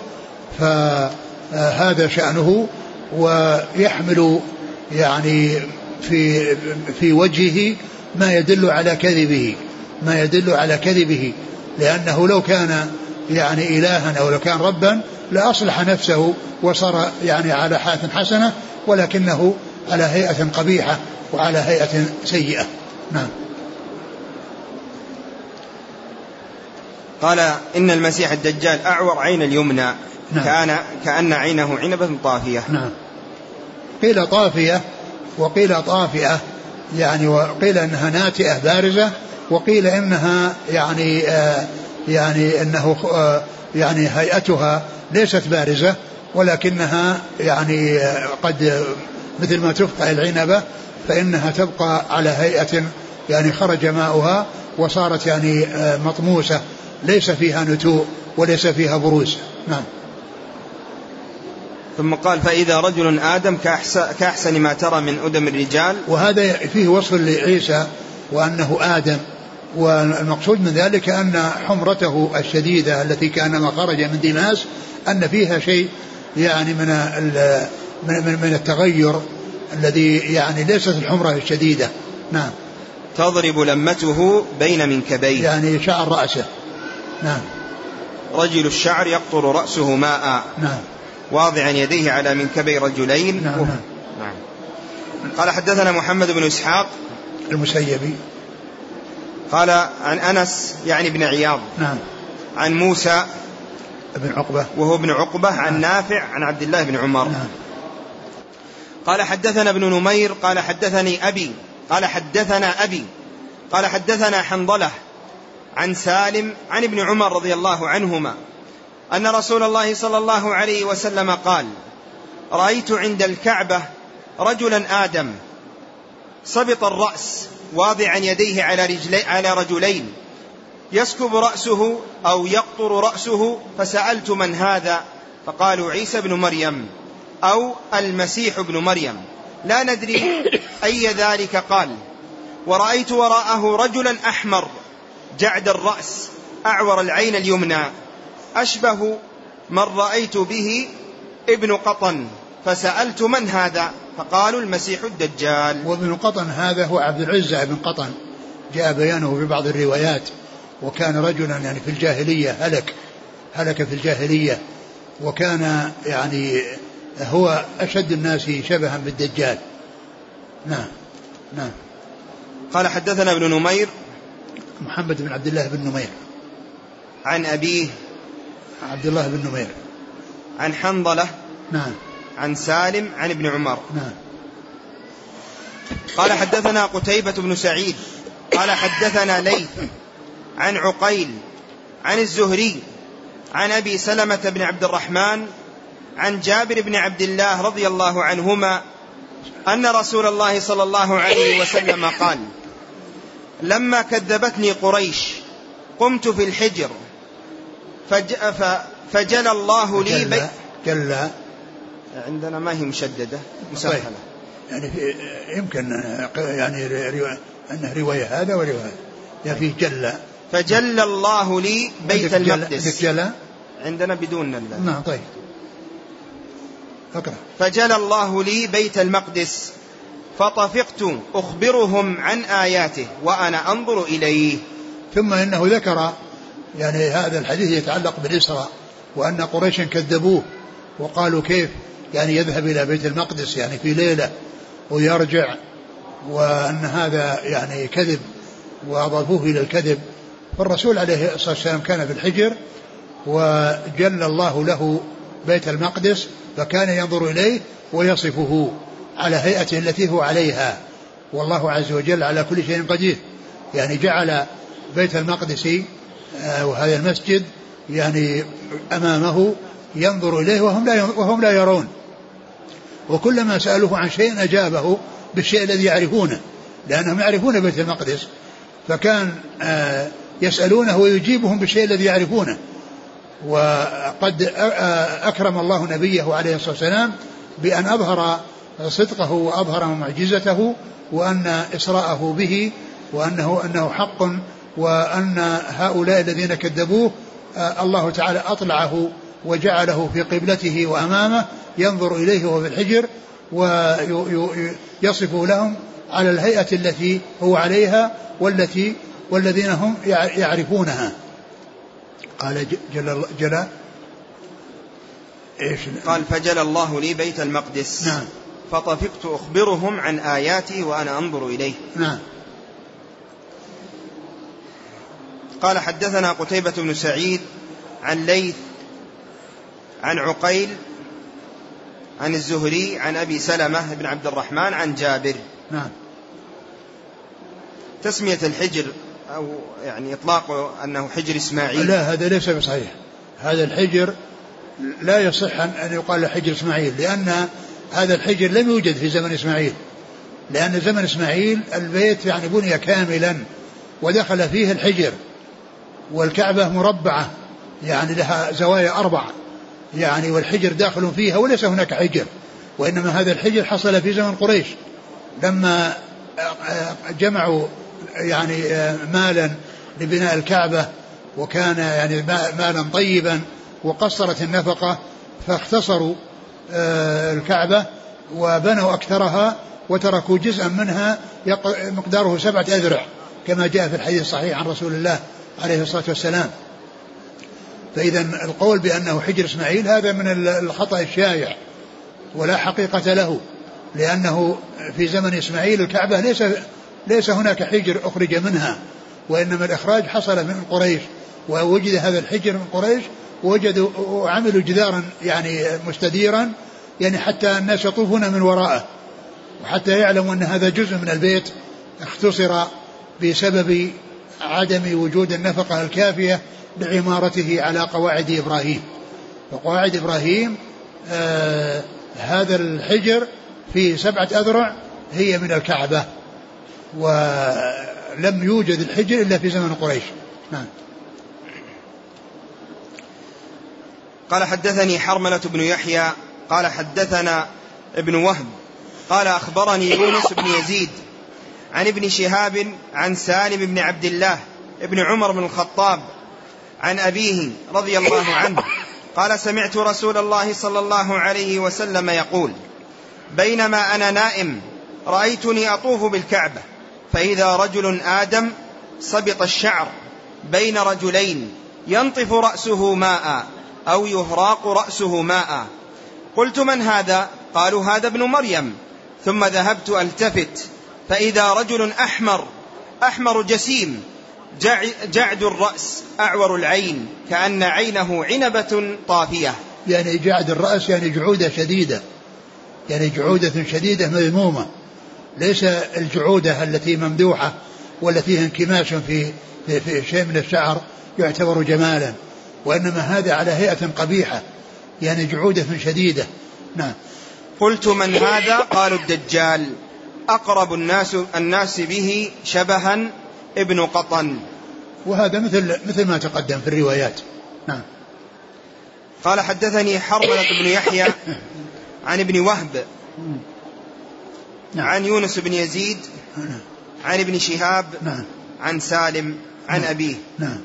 فهذا شأنه، ويحمل يعني في في وجهه ما يدل على كذبه ما يدل على كذبه لأنه لو كان يعني إلها أو لو كان ربا لأصلح نفسه وصار يعني على حالة حسنة، ولكنه على هيئة قبيحة وعلى هيئة سيئة. نعم. قال إن المسيح الدجال أعور عين اليمنى. نعم. كان كأن عينه عنبة طافية. نعم. قيل طافية وقيل طافئة، يعني وقيل إنها ناتئة بارزة، وقيل إنها يعني آه يعني إنه آه يعني هيئتها ليست بارزة ولكنها يعني آه قد مثل ما تفقع العنبة فإنها تبقى على هيئة يعني خرج ماؤها وصارت يعني آه مطموسة ليس فيها نتوء وليس فيها بروز. نعم. ثم قال فإذا رجل آدم كأحسن ما ترى من أدم الرجال. وهذا فيه وصف لعيسى وأنه آدم، والمقصود من ذلك أن حمرته الشديدة التي كانما خرج من دماس أن فيها شيء يعني من من من التغير الذي يعني ليست الحمرة الشديدة. نعم. تضرب لمته بين منكبيه، يعني شعر رأسه. نعم. رجل الشعر يقطر رأسه ماء. نعم. واضعا يديه على منكبي رجلين. نعم. نعم. نعم. قال حدثنا محمد بن إسحاق المسيبي قال عن أنس يعني بن عياض. نعم. عن موسى ابن عقبة وهو ابن عقبة. نعم. عن نافع عن عبد الله بن عمر. نعم. قال حدثنا ابن نمير قال حدثني أبي قال حدثنا أبي قال حدثنا حنظلة عن سالم عن ابن عمر رضي الله عنهما أن رسول الله صلى الله عليه وسلم قال رأيت عند الكعبة رجلا آدم صبط الرأس واضعا يديه على, رجلي على رجلين يسكب رأسه أو يقطر رأسه، فسألت من هذا؟ فقالوا عيسى بن مريم أو المسيح بن مريم، لا ندري أي ذلك قال. ورأيت وراءه رجلا أحمر جعد الرأس أعور العين اليمنى أشبه من رأيت به ابن قطن، فسألت من هذا؟ فقالوا المسيح الدجال. وابن قطن هذا هو عبد العزة بن قطن، جاء بيانه في بعض الروايات، وكان رجلا يعني في الجاهلية هلك هلك في الجاهلية، وكان يعني هو أشد الناس شبها بالدجال. نعم. نعم. قال حدثنا ابن نمير محمد بن عبد الله بن نمير عن أبيه عبد الله بن نمير عن حنظلة. نعم. عن سالم عن ابن عمر. نعم. قال حدثنا قتيبة بن سعيد قال حدثنا ليث عن عقيل عن الزهري عن أبي سلمة بن عبد الرحمن عن جابر بن عبد الله رضي الله عنهما أن رسول الله صلى الله عليه وسلم قال لما كذبتني قريش قمت في الحجر فجل الله لي بي... جل عندنا ما هي مشددة مسهلة يعني يمكن يعني أنه رواية هذا ورواية يعني فيه جل. فجل الله لي بيت المقدس. جل عندنا بدون الله. نعم. طيب فقرأ. فجل الله لي بيت المقدس فطفقت أخبرهم عن آياته وأنا أنظر إليه. ثم إنه ذكر يعني هذا الحديث يتعلق بالإسراء، وأن قريشا كذبوه وقالوا كيف يعني يذهب إلى بيت المقدس يعني في ليلة ويرجع، وأن هذا يعني كذب وأضافوه إلى الكذب. فالرسول عليه الصلاة والسلام كان في الحجر وجل الله له بيت المقدس فكان ينظر إليه ويصفه على هيئته التي هو عليها، والله عز وجل على كل شيء قدير. يعني جعل بيت المقدس وهذا المسجد يعني أمامه ينظر إليه وهم لا وهم لا يرون، وكلما سألوه عن شيء أجابه بالشيء الذي يعرفونه، لأنهم يعرفون بيت المقدس، فكان يسألونه ويجيبهم بالشيء الذي يعرفونه. وقد أكرم الله نبيه عليه الصلاة والسلام بأن أظهر صدقه وأظهر معجزته وأن إسراءه به وأنه أنه حق، وأن هؤلاء الذين كذبوه الله تعالى أطلعه وجعله في قبلته وأمامه ينظر إليه وهو في الحجر ويصف لهم على الهيئة التي هو عليها والتي والذين هم يعرفونها. قال جل جل إيش؟ قال فجل الله لي بيت المقدس. نعم. فطفقت أخبرهم عن آياته وأنا أنظر إليه. نعم. قال حدثنا قتيبة بن سعيد عن ليث عن عقيل عن الزهري عن أبي سلمة بن عبد الرحمن عن جابر. نعم. تسمية الحجر أو يعني إطلاق أنه حجر إسماعيل، لا هذا ليس بصحيح. هذا الحجر لا يصح أن يقال حجر إسماعيل، لأن هذا الحجر لم يوجد في زمن إسماعيل، لأن زمن إسماعيل البيت يعني بني كاملا ودخل فيه الحجر، والكعبة مربعة يعني لها زوايا أربع يعني، والحجر داخل فيها وليس هناك حجر، وإنما هذا الحجر حصل في زمن قريش لما جمعوا يعني مالا لبناء الكعبة، وكان يعني مالا طيبا وقصرت النفقة، فاختصروا الكعبة وبنوا أكثرها وتركوا جزءا منها مقداره سبعة أذرع كما جاء في الحديث الصحيح عن رسول الله عليه الصلاة والسلام. فإذا القول بأنه حجر إسماعيل هذا من الخطأ الشائع ولا حقيقة له، لأنه في زمن إسماعيل الكعبة ليس ليس هناك حجر أخرج منها، وإنما الإخراج حصل من قريش، ووجد هذا الحجر من قريش ووجدوا وعملوا جدارا يعني مستديرا يعني حتى الناس يطوفون من وراءه، وحتى يعلموا أن هذا جزء من البيت اختصر بسبب عدم وجود النفقة الكافية لعمارته على قواعد إبراهيم. وقواعد إبراهيم آه هذا الحجر في سبعة أذرع هي من الكعبة، ولم يوجد الحجر إلا في زمن قريش. نعم. قال حدثني حرملة بن يحيى قال حدثنا ابن وهب قال أخبرني يونس بن يزيد عن ابن شهاب عن سالم بن عبد الله ابن عمر بن الخطاب عن أبيه رضي الله عنه قال سمعت رسول الله صلى الله عليه وسلم يقول بينما أنا نائم رأيتني أطوف بالكعبة فإذا رجل آدم سبط الشعر بين رجلين ينطف رأسه ماء أو يهراق رأسه ماء. قلت من هذا؟ قالوا هذا ابن مريم. ثم ذهبت ألتفت فإذا رجل أحمر أحمر جسيم جعد الرأس أعور العين كأن عينه عنبة طافية. يعني جعد الرأس يعني جعودة شديدة، يعني جعودة شديدة مذمومة، ليس الجعودة التي ممدوحة والتي انكماش في, في, في شيء من الشعر يعتبر جمالا، وإنما هذا على هيئة قبيحة يعني جعودة شديدة. نعم. قلت من هذا؟ قالوا الدجال أقرب الناس, الناس به شبها ابن قطن. وهذا مثل, مثل ما تقدم في الروايات. نعم. قال حدثني حرملة بن يحيى عن ابن وهب نعم. عن يونس بن يزيد نعم. عن ابن شهاب نعم. عن سالم عن نعم. أبيه. نعم.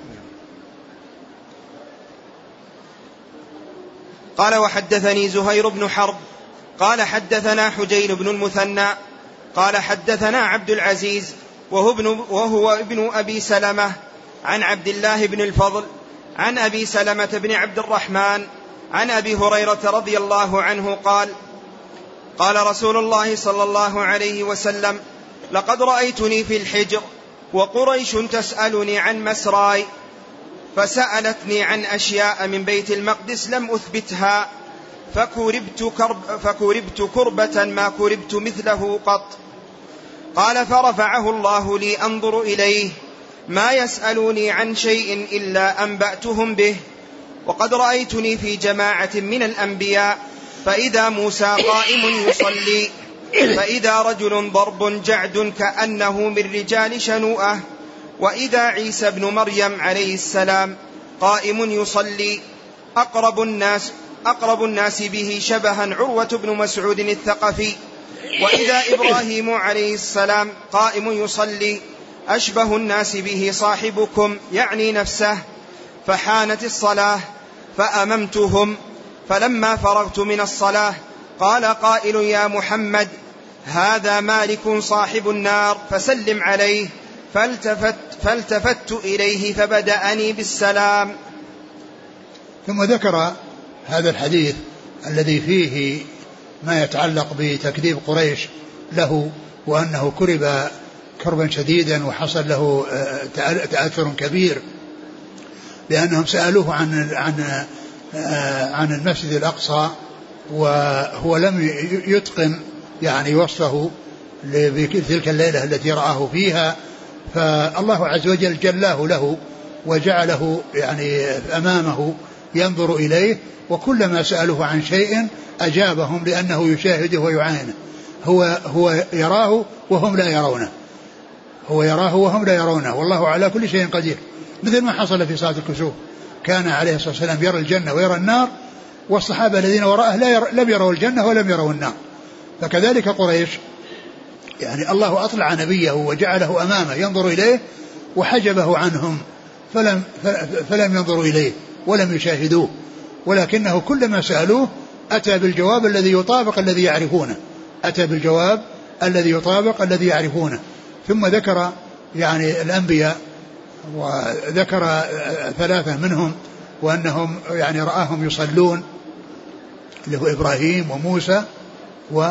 قال وحدثني زهير بن حرب قال حدثنا حجين بن المثنى قال حدثنا عبد العزيز وهو ابن, وهو ابن أبي سلمة عن عبد الله بن الفضل عن أبي سلمة بن عبد الرحمن عن أبي هريرة رضي الله عنه قال قال رسول الله صلى الله عليه وسلم لقد رأيتني في الحجر وقريش تسألني عن مسراي فسألتني عن أشياء من بيت المقدس لم أثبتها فكربت, كرب فكربت كربة ما كربت مثله قط. قال فرفعه الله لي أنظر إليه ما يسألوني عن شيء إلا أنبأتهم به. وقد رأيتني في جماعة من الأنبياء فإذا موسى قائم يصلي فإذا رجل ضرب جعد كأنه من رجال شنوءة وإذا عيسى بن مريم عليه السلام قائم يصلي أقرب الناس, أقرب الناس به شبها عروة بن مسعود الثقفي. وإذا إبراهيم عليه السلام قائم يصلي أشبه الناس به صاحبكم يعني نفسه. فحانت الصلاة فأممتهم، فلما فرغت من الصلاة قال قائل يا محمد هذا مالك صاحب النار فسلم عليه، فالتفت, فالتفت إليه فبدأني بالسلام. ثم ذكر هذا الحديث الذي فيه ما يتعلق بتكذيب قريش له، وأنه كرب كربا شديدا وحصل له تأثر كبير لأنهم سألوه عن عن عن المسجد الأقصى وهو لم يتقن يعني وصفه لتلك الليلة التي رآه فيها، فالله عز وجل جلاه له وجعله يعني أمامه ينظر إليه، وكلما سألوه عن شيء أجابهم لأنه يشاهده ويعاينه. هو هو يراه وهم لا يرونه، هو يراه وهم لا يرونه، والله على كل شيء قدير. مثل ما حصل في صلاة الكسوف، كان عليه الصلاة والسلام يرى الجنة ويرى النار، والصحابة الذين وراءه لا ير... لم يروا الجنة ولم يروا النار. فكذلك قريش يعني الله أطلع نبيه وجعله أمامه ينظر إليه وحجبه عنهم، فلم, فلم ينظروا إليه ولم يشاهدوه، ولكنه كلما سألوه أتى بالجواب الذي يطابق الذي يعرفونه، أتى بالجواب الذي يطابق الذي يعرفونه. ثم ذكر يعني الأنبياء، وذكر ثلاثة منهم وأنهم يعني رآهم يصلون، اللي هو إبراهيم وموسى و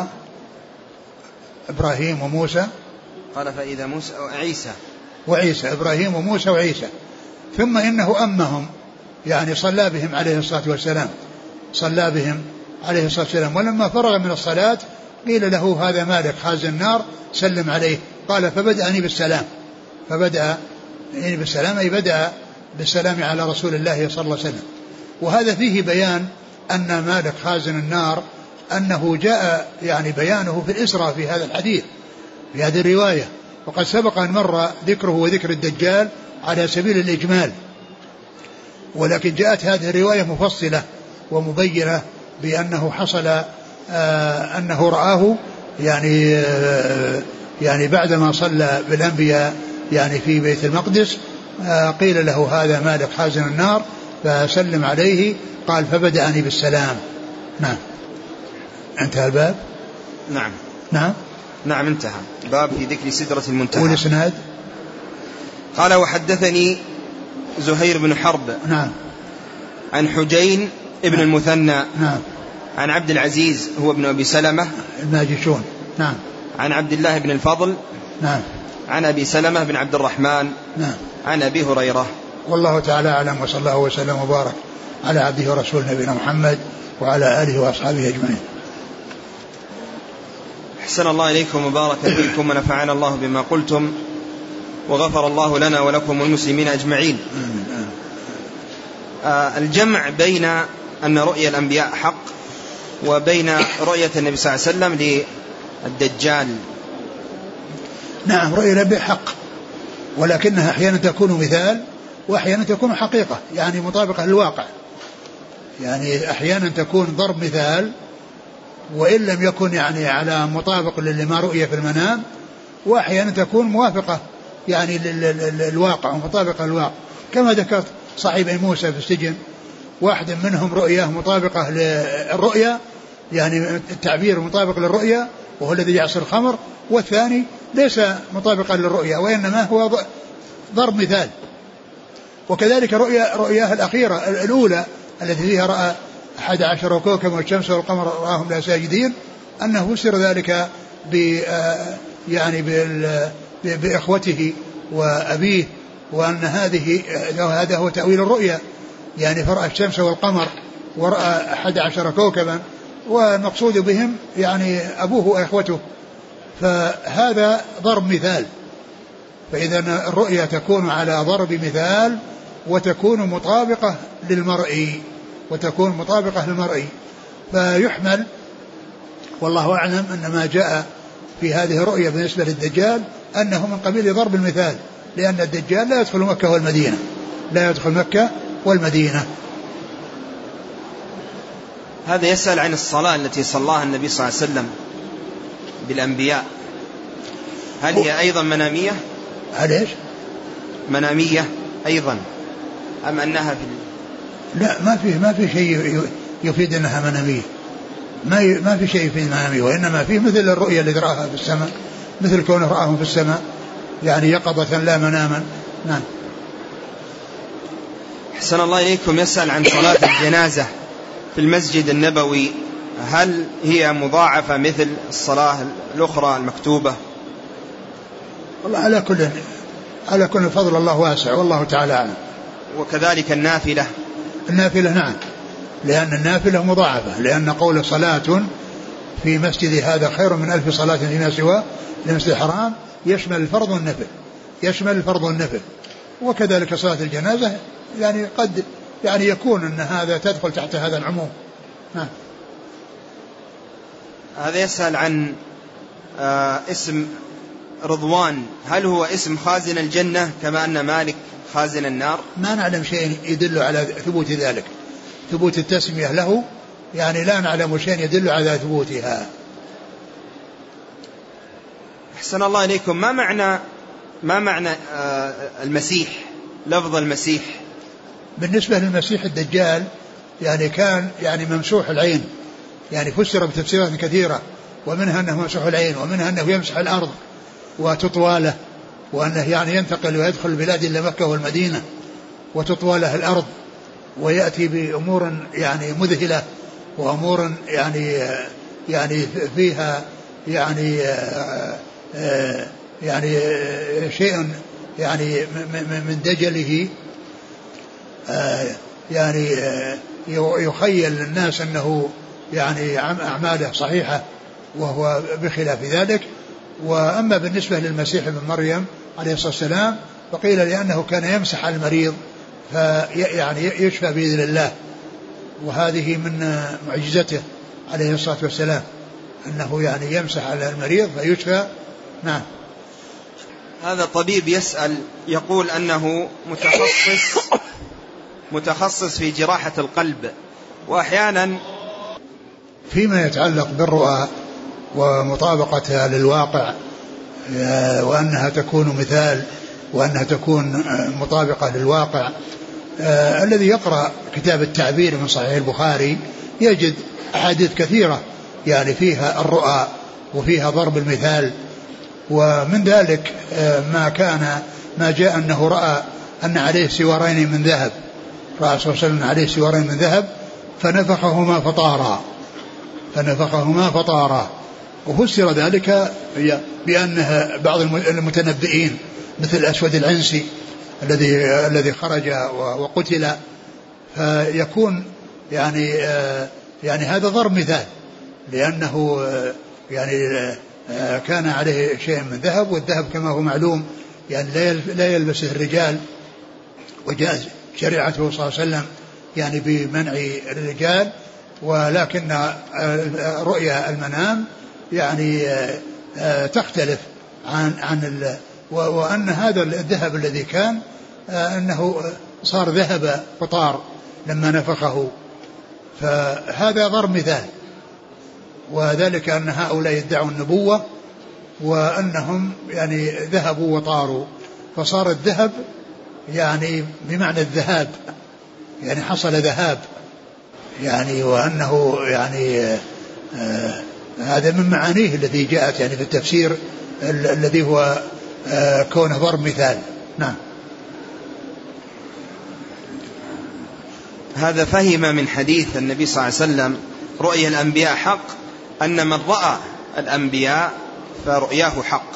إبراهيم وموسى قال فإذا موسى وعيسى وعيسى إبراهيم وموسى وعيسى. ثم إنه أمهم يعني صلى بهم عليه الصلاة والسلام، صلى بهم عليه الصلاة والسلام، ولما فرغ من الصلاة قيل له هذا مالك خازن النار سلم عليه، قال فبدأني بالسلام، فبدأ يعني بالسلام أي بدأ بالسلام على رسول الله صلى الله عليه وسلم. وهذا فيه بيان أن مالك خازن النار أنه جاء يعني بيانه في الإسراء في هذا الحديث في هذه الرواية، وقد سبق أن مر ذكره وذكر الدجال على سبيل الإجمال، ولكن جاءت هذه الرواية مفصلة ومبينة بأنه حصل آه أنه رآه يعني آه يعني بعدما صلى بالأنبياء يعني في بيت المقدس، آه قيل له هذا مالك خازن النار فسلم عليه، قال فبدأني بالسلام. نعم انتهى الباب. نعم نعم نعم انتهى باب في ذكر سدرة المنتهى. والإسناد قال وحدثني زهير بن حرب نعم عن حجين ابن نعم. المثنى نعم عن عبد العزيز هو ابن أبي سلمة الماجشون نعم عن عبد الله بن الفضل نعم عن أبي سلمة بن عبد الرحمن نعم عن أبي هريرة. والله تعالى أعلم، وصلى الله وسلم وبارك على عبده ورسول نبينا محمد وعلى آله وأصحابه أجمعين. أحسن الله إليكم وبارك فيكم ونفعنا الله بما قلتم وغفر الله لنا ولكم والمسلمين أجمعين. آه الجمع بين أن رؤيا الأنبياء حق وبين رؤية النبي صلى الله عليه وسلم للدجال. نعم رؤيا الأنبياء حق، ولكنها أحيانا تكون مثال وأحيانا تكون حقيقة يعني مطابقة للواقع، يعني أحيانا تكون ضرب مثال وإن لم يكن يعني على مطابق لما رؤية في المنام، وأحيانا تكون موافقة يعني للواقع ومطابقة للواقع، كما ذكرت صاحبي موسى في السجن واحد منهم رؤية مطابقة للرؤية يعني التعبير مطابق للرؤية وهو الذي يعصر الخمر، والثاني ليس مطابقا للرؤية وإنما هو ضرب مثال. وكذلك رؤيا رؤياه الأخيرة الأولى التي فيها رأى أحد عشر كوكبا والشمس والقمر رآهم لا ساجدين، أنه فسر ذلك ب يعني بإخوته وأبيه، وأن هذه هذا هو تأويل الرؤيا، يعني فرأى الشمس والقمر ورأى أحد عشر كوكبا والمقصود بهم يعني أبوه وإخوته، فهذا ضرب مثال. فإذا الرؤيا تكون على ضرب مثال وتكون مطابقة للمرئي وتكون مطابقة للمرئي فيحمل والله أعلم أن ما جاء في هذه الرؤيا بالنسبة للدجال أنه من قبيل ضرب المثال، لأن الدجال لا يدخل مكة والمدينة لا يدخل مكة والمدينة هذا يسأل عن الصلاة التي صلاها النبي صلى الله عليه وسلم بالأنبياء، هل هي أيضا منامية؟ هل إيش؟ منامية أيضا أم أنها في ال... لا ما في ما في شيء يفيد أنها منامية، ما ي... ما في شيء يفيد منامية، وإنما في مثل الرؤية اللي رآها في السماء، مثل كونه رآهم في السماء يعني يقظة لا مناما. نعم. أحسن الله إليكم. يسأل عن صلاة الجنازة في المسجد النبوي، هل هي مضاعفة مثل الصلاة الأخرى المكتوبة؟ والله على كل على كل فضل الله واسع والله تعالى أعلم. وكذلك النافلة. النافلة نعم، لأن النافلة مضاعفة، لأن قول صلاة في مسجد هذا خير من ألف صلاة فيما سواه لمسجد الحرام يشمل الفرض والنفل، يشمل الفرض والنفل. وكذلك صلاة الجنازة يعني قد يعني يكون أن هذا تدخل تحت هذا العموم. نعم. هذا يسأل عن آه اسم رضوان، هل هو اسم خازن الجنة كما أن مالك خازن النار؟ ما نعلم شيء يدل على ثبوت ذلك، ثبوت التسمية له يعني لا نعلم شيء يدل على ثبوتها. أحسن الله إليكم. ما معنى ما معنى آه المسيح، لفظ المسيح؟ بالنسبة للمسيح الدجال يعني كان يعني ممسوح العين، يعني فسر بتفسيرات كثيرة، ومنها أنه ممسوح العين، ومنها أنه يمسح الأرض وتطوى له، وأنه يعني ينتقل ويدخل البلاد إلى مكة والمدينة وتطوى له الأرض، ويأتي بأمور يعني مذهلة وأمور يعني يعني فيها يعني يعني شيء يعني من دجله يعني يخيل للناس أنه يعني أعماله صحيحة وهو بخلاف ذلك. وأما بالنسبة للمسيح ابن مريم عليه الصلاة والسلام فقيل لأنه كان يمسح على المريض فيعني يشفى بإذن الله، وهذه من معجزته عليه الصلاة والسلام أنه يعني يمسح على المريض فيشفى. نعم. هذا طبيب يسأل يقول أنه متخصص متخصص في جراحة القلب، وأحيانا فيما يتعلق بالرؤى ومطابقتها للواقع وأنها تكون مثال وأنها تكون مطابقة للواقع. آه الذي يقرأ كتاب التعبير من صحيح البخاري يجد أحاديث كثيرة يعني فيها الرؤى وفيها ضرب المثال، ومن ذلك آه ما كان ما جاء أنه رأى أن عليه سوارين من ذهب، رأى صلى الله عليه وسلم عليه سوارين من ذهب فنفخهما فطارا فنفخهما فطارا وفسر ذلك بأنها بعض المتنبئين مثل الأسود العنسي الذي الذي خرج وقتل، فيكون يعني يعني هذا ضرب مثال، لأنه يعني كان عليه شيء من ذهب، والذهب كما هو معلوم يعني لا يلبسه الرجال، وجاء شريعته صلى الله عليه وسلم يعني بمنع الرجال، ولكن رؤيا المنام يعني تختلف عن عن وأن هذا الذهب الذي كان أنه صار ذهب قطار لما نفخه، فهذا ضرب مثال. وذلك أن هؤلاء يدعوا النبوة وأنهم يعني ذهبوا وطاروا، فصار الذهب يعني بمعنى الذهاب يعني حصل ذهاب يعني، وأنه يعني آه هذا من معانيه التي جاءت يعني في التفسير ال- الذي هو آه كونه ضرب مثال. نعم. هذا فهم من حديث النبي صلى الله عليه وسلم رؤيا الأنبياء حق أن من رأى الأنبياء فرؤياه حق.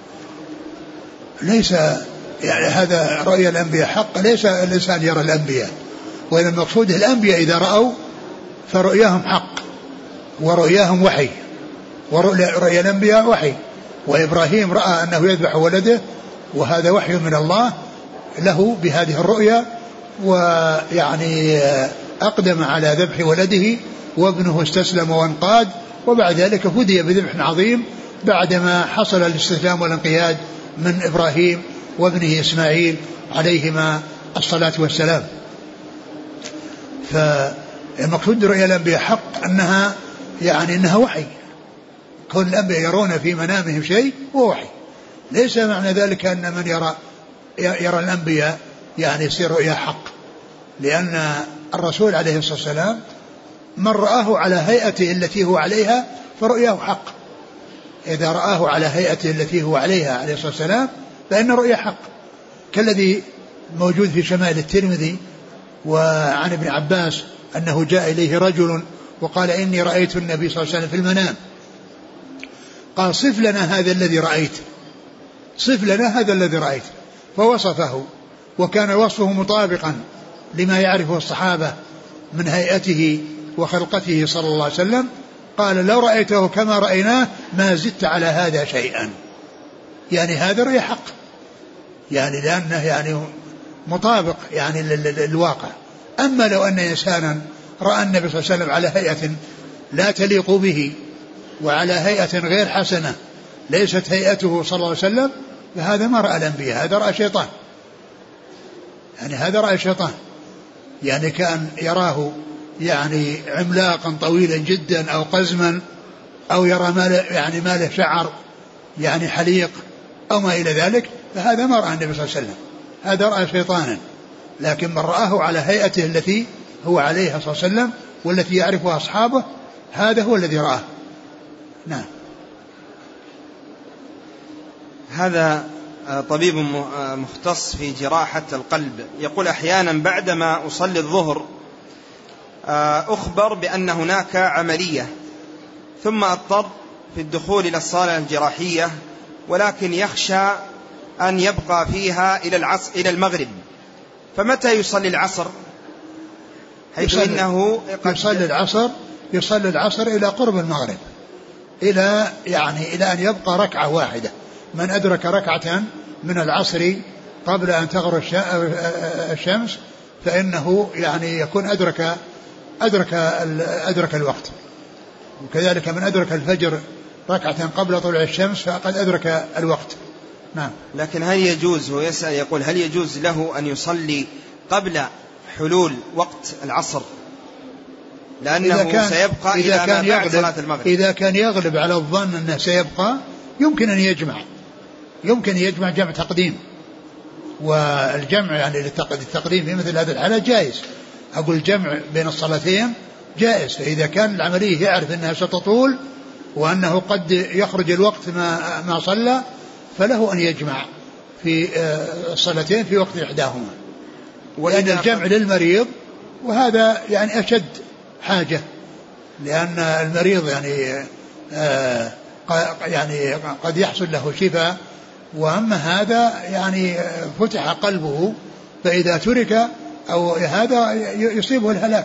ليس يعني هذا رؤيا الأنبياء حق، ليس الإنسان يرى الأنبياء، وإذا المقصود الأنبياء إذا رأوا فرؤياهم حق ورؤياهم وحي، ورؤيا الأنبياء وحي. وإبراهيم رأى أنه يذبح ولده وهذا وحي من الله له بهذه الرؤيا، ويعني أقدم على ذبح ولده وابنه استسلم وانقاد، وبعد ذلك فدي بذبح عظيم بعدما حصل الاستسلام والانقياد من إبراهيم وابنه إسماعيل عليهما الصلاة والسلام. المقصود برؤيا الأنبياء حق أنها يعني أنها وحي، كون الأنبياء يرون في منامهم شيء هو وحي، ليس معنى ذلك أن من يرى يرى الأنبياء يعني يصير رؤيا حق، لأن الرسول عليه الصلاة والسلام من رآه على هيئته التي هو عليها فرؤياه حق، إذا رآه على هيئته التي هو عليها عليه الصلاة والسلام فإن رؤيا حق، كالذي موجود في شمائل الترمذي وعن ابن عباس أنه جاء إليه رجل وقال إني رأيت النبي صلى الله عليه وسلم في المنام، قال صف لنا هذا الذي رأيت، صف لنا هذا الذي رأيت، فوصفه وكان وصفه مطابقا لما يعرفه الصحابة من هيئته وخلقته صلى الله عليه وسلم، قال لو رأيته كما رأيناه ما زدت على هذا شيئا، يعني هذا رأي حق، يعني لأنه يعني مطابق يعني للواقع. أما لو أن إنسانا رأى النبي صلى الله عليه وسلم على هيئة لا تليق به وعلى هيئة غير حسنة ليست هيئته صلى الله عليه وسلم فهذا ما رأى الأنبياء، هذا رأى شيطان، يعني هذا رأى شيطان، يعني كان يراه يعني عملاقا طويلا جدا أو قزما أو يرى ما له يعني ما له شعر يعني حليق أو ما إلى ذلك، فهذا ما رأى النبي صلى الله عليه وسلم، هذا رأى شيطانا. لكن من رآه على هيئته التي هو عليها صلى الله عليه وسلم والتي يعرفها أصحابه هذا هو الذي رآه. نعم. هذا طبيب مختص في جراحة القلب يقول أحيانا بعدما أصلي الظهر أخبر بأن هناك عملية ثم أضطر في الدخول إلى الصالة الجراحية، ولكن يخشى أن يبقى فيها إلى العصر إلى المغرب، فمتى يصلي العصر؟ حيث يصلي إنه يصلي العصر يصلي العصر إلى قرب المغرب، إلى يعني إلى أن يبقى ركعة واحدة. من أدرك ركعة من العصر قبل أن تغرب الشمس فإنه يعني يكون أدرك أدرك أدرك الوقت، وكذلك من أدرك الفجر ركعة قبل طلوع الشمس فقد أدرك الوقت. نعم. لكن هل يجوز، هو يسأل يقول هل يجوز له أن يصلي قبل حلول وقت العصر لأنه إذا كان سيبقى إذا إلى كان ما بعد يغلب صلاة المغرب؟ إذا كان يغلب على الظن أنه سيبقى يمكن أن يجمع يمكن يجمع جمع تقديم، والجمع يعني للتقديم في مثل هذا الحالة جائز، أقول الجمع بين الصلاتين جائز. فإذا كان العملية يعرف أنها ستطول وأنه قد يخرج الوقت ما ما صلى فله أن يجمع في الصلاتين في وقت إحداهما، وإن الجمع للمريض وهذا يعني أشد حاجة، لأن المريض يعني آه يعني قد يحصل له شفاء، وأما هذا يعني فتح قلبه فإذا ترك أو هذا يصيبه الهلاك.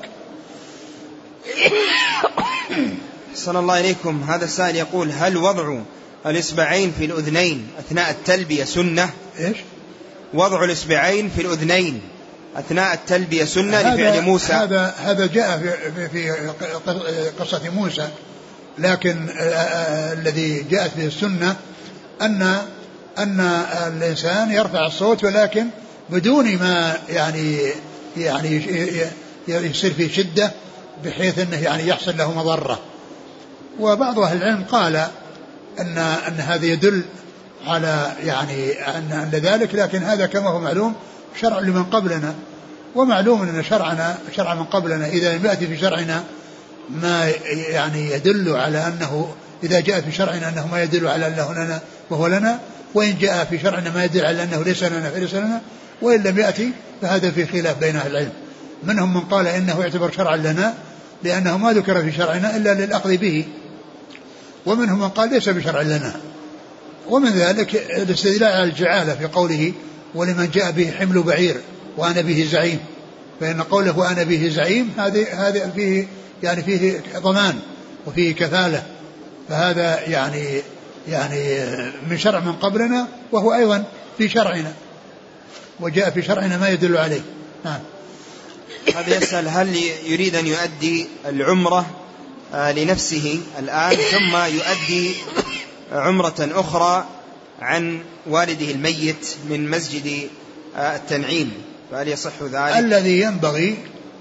صلى الله عليكم. هذا السائل يقول هل وضع الإصبعين في الأذنين أثناء التلبية سنة؟ إيش؟ وضع الإصبعين في الأذنين أثناء التلبية سنة لفعل موسى. هذا هذا جاء في, في, في قصة موسى، لكن الذي جاءت به السنة أن أن الإنسان يرفع الصوت ولكن بدون ما يعني يعني يصير فيه شدة بحيث أنه يعني يحصل له مضرة. وبعض أهل العلم قال أن أن هذا يدل على يعني أن ذلك، لكن هذا كما هو معلوم شرع لمن قبلنا، ومعلوم أن شرعنا شرع من قبلنا إذا لم يأتي في شرعنا ما يعني يدل على أنه إذا جاء في شرعنا أنه ما يدل على أنه لنا وهو لنا، وإن جاء في شرعنا ما يدل على أنه ليس لنا فليس لنا، وإن لم يأتي فهذا في خلاف بين أهل العلم. منهم من قال إنه يعتبر شرعا لنا لأنه ما ذكر في شرعنا إلا للأخذ به، ومنهم من قال ليس بشرع لنا. ومن ذلك الاستدلال على الجعالة في قوله ولمن جاء به حمل بعير وأنا به زعيم، فإن قوله وأنا به زعيم هذه هذه فيه يعني فيه ضمان وفيه كفالة، فهذا يعني يعني من شرع من قبلنا وهو أيضا في شرعنا، وجاء في شرعنا ما يدل عليه. نعم. هذا يسأل هل يريد أن يؤدي العمرة لنفسه الآن ثم يؤدي عمرة أخرى عن والده الميت من مسجد التنعيم، فهل يصح ذلك؟ الذي ينبغي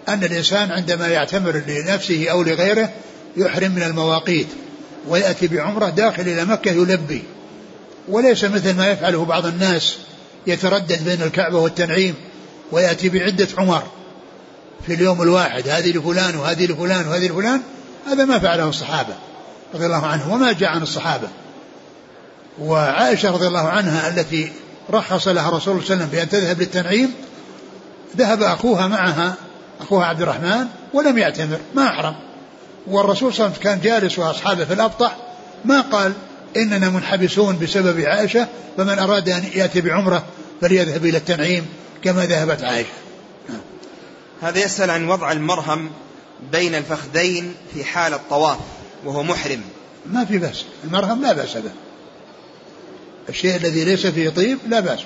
أن الإنسان عندما يعتمر لنفسه أو لغيره يحرم من المواقيت ويأتي بعمرة داخل إلى مكة يلبي، وليس مثل ما يفعله بعض الناس يتردد بين الكعبة والتنعيم ويأتي بعدة عمر في اليوم الواحد، هذه لفلان وهذه لفلان وهذه لفلان. هذا ما فعله الصحابة رضي الله عنهم وما جاء عن الصحابة. وعائشة رضي الله عنها التي رخص لها رسول الله صلى الله عليه وسلم بأن تذهب للتنعيم، ذهب أخوها معها أخوها عبد الرحمن ولم يعتمر، ما أحرم، والرسول صلى الله عليه وسلم كان جالس وأصحابه في الأبطح، ما قال إننا منحبسون بسبب عائشة فمن أراد أن يأتي بعمرة فليذهب إلى التنعيم كما ذهبت عائشة. هذا يسأل عن وضع المرهم بين الفخذين في حال الطواف وهو محرم. ما في بأس، المرهم لا بأس به، الشيء الذي ليس فيه طيب لا بأس.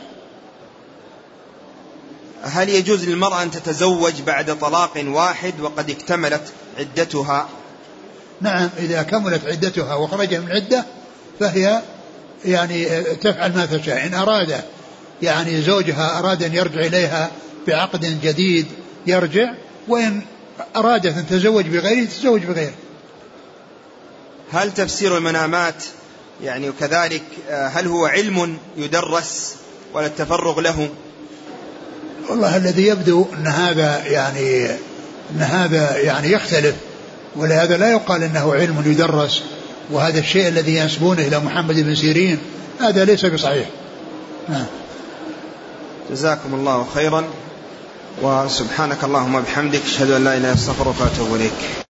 هل يجوز للمرأة أن تتزوج بعد طلاق واحد وقد اكتملت عدتها؟ نعم، إذا كملت عدتها وخرج من عدة فهي يعني تفعل ما تشاء. إن أراد يعني زوجها أراد أن يرجع إليها بعقد جديد يرجع، وإن أرادت أن تزوج بغيره تزوج بغيره. هل تفسير المنامات يعني وكذلك هل هو علم يدرس ولا التفرغ له؟ والله الذي يبدو أن هذا يعني أن هذا يعني يختلف، ولهذا لا يقال أنه علم يدرس، وهذا الشيء الذي ينسبونه إلى محمد بن سيرين هذا ليس بصحيح. نعم. جزاكم الله خيرا، وسبحانك اللهم وبحمدك، أشهد أن لا إله إلا أنت أستغفرك وأتوب إليك.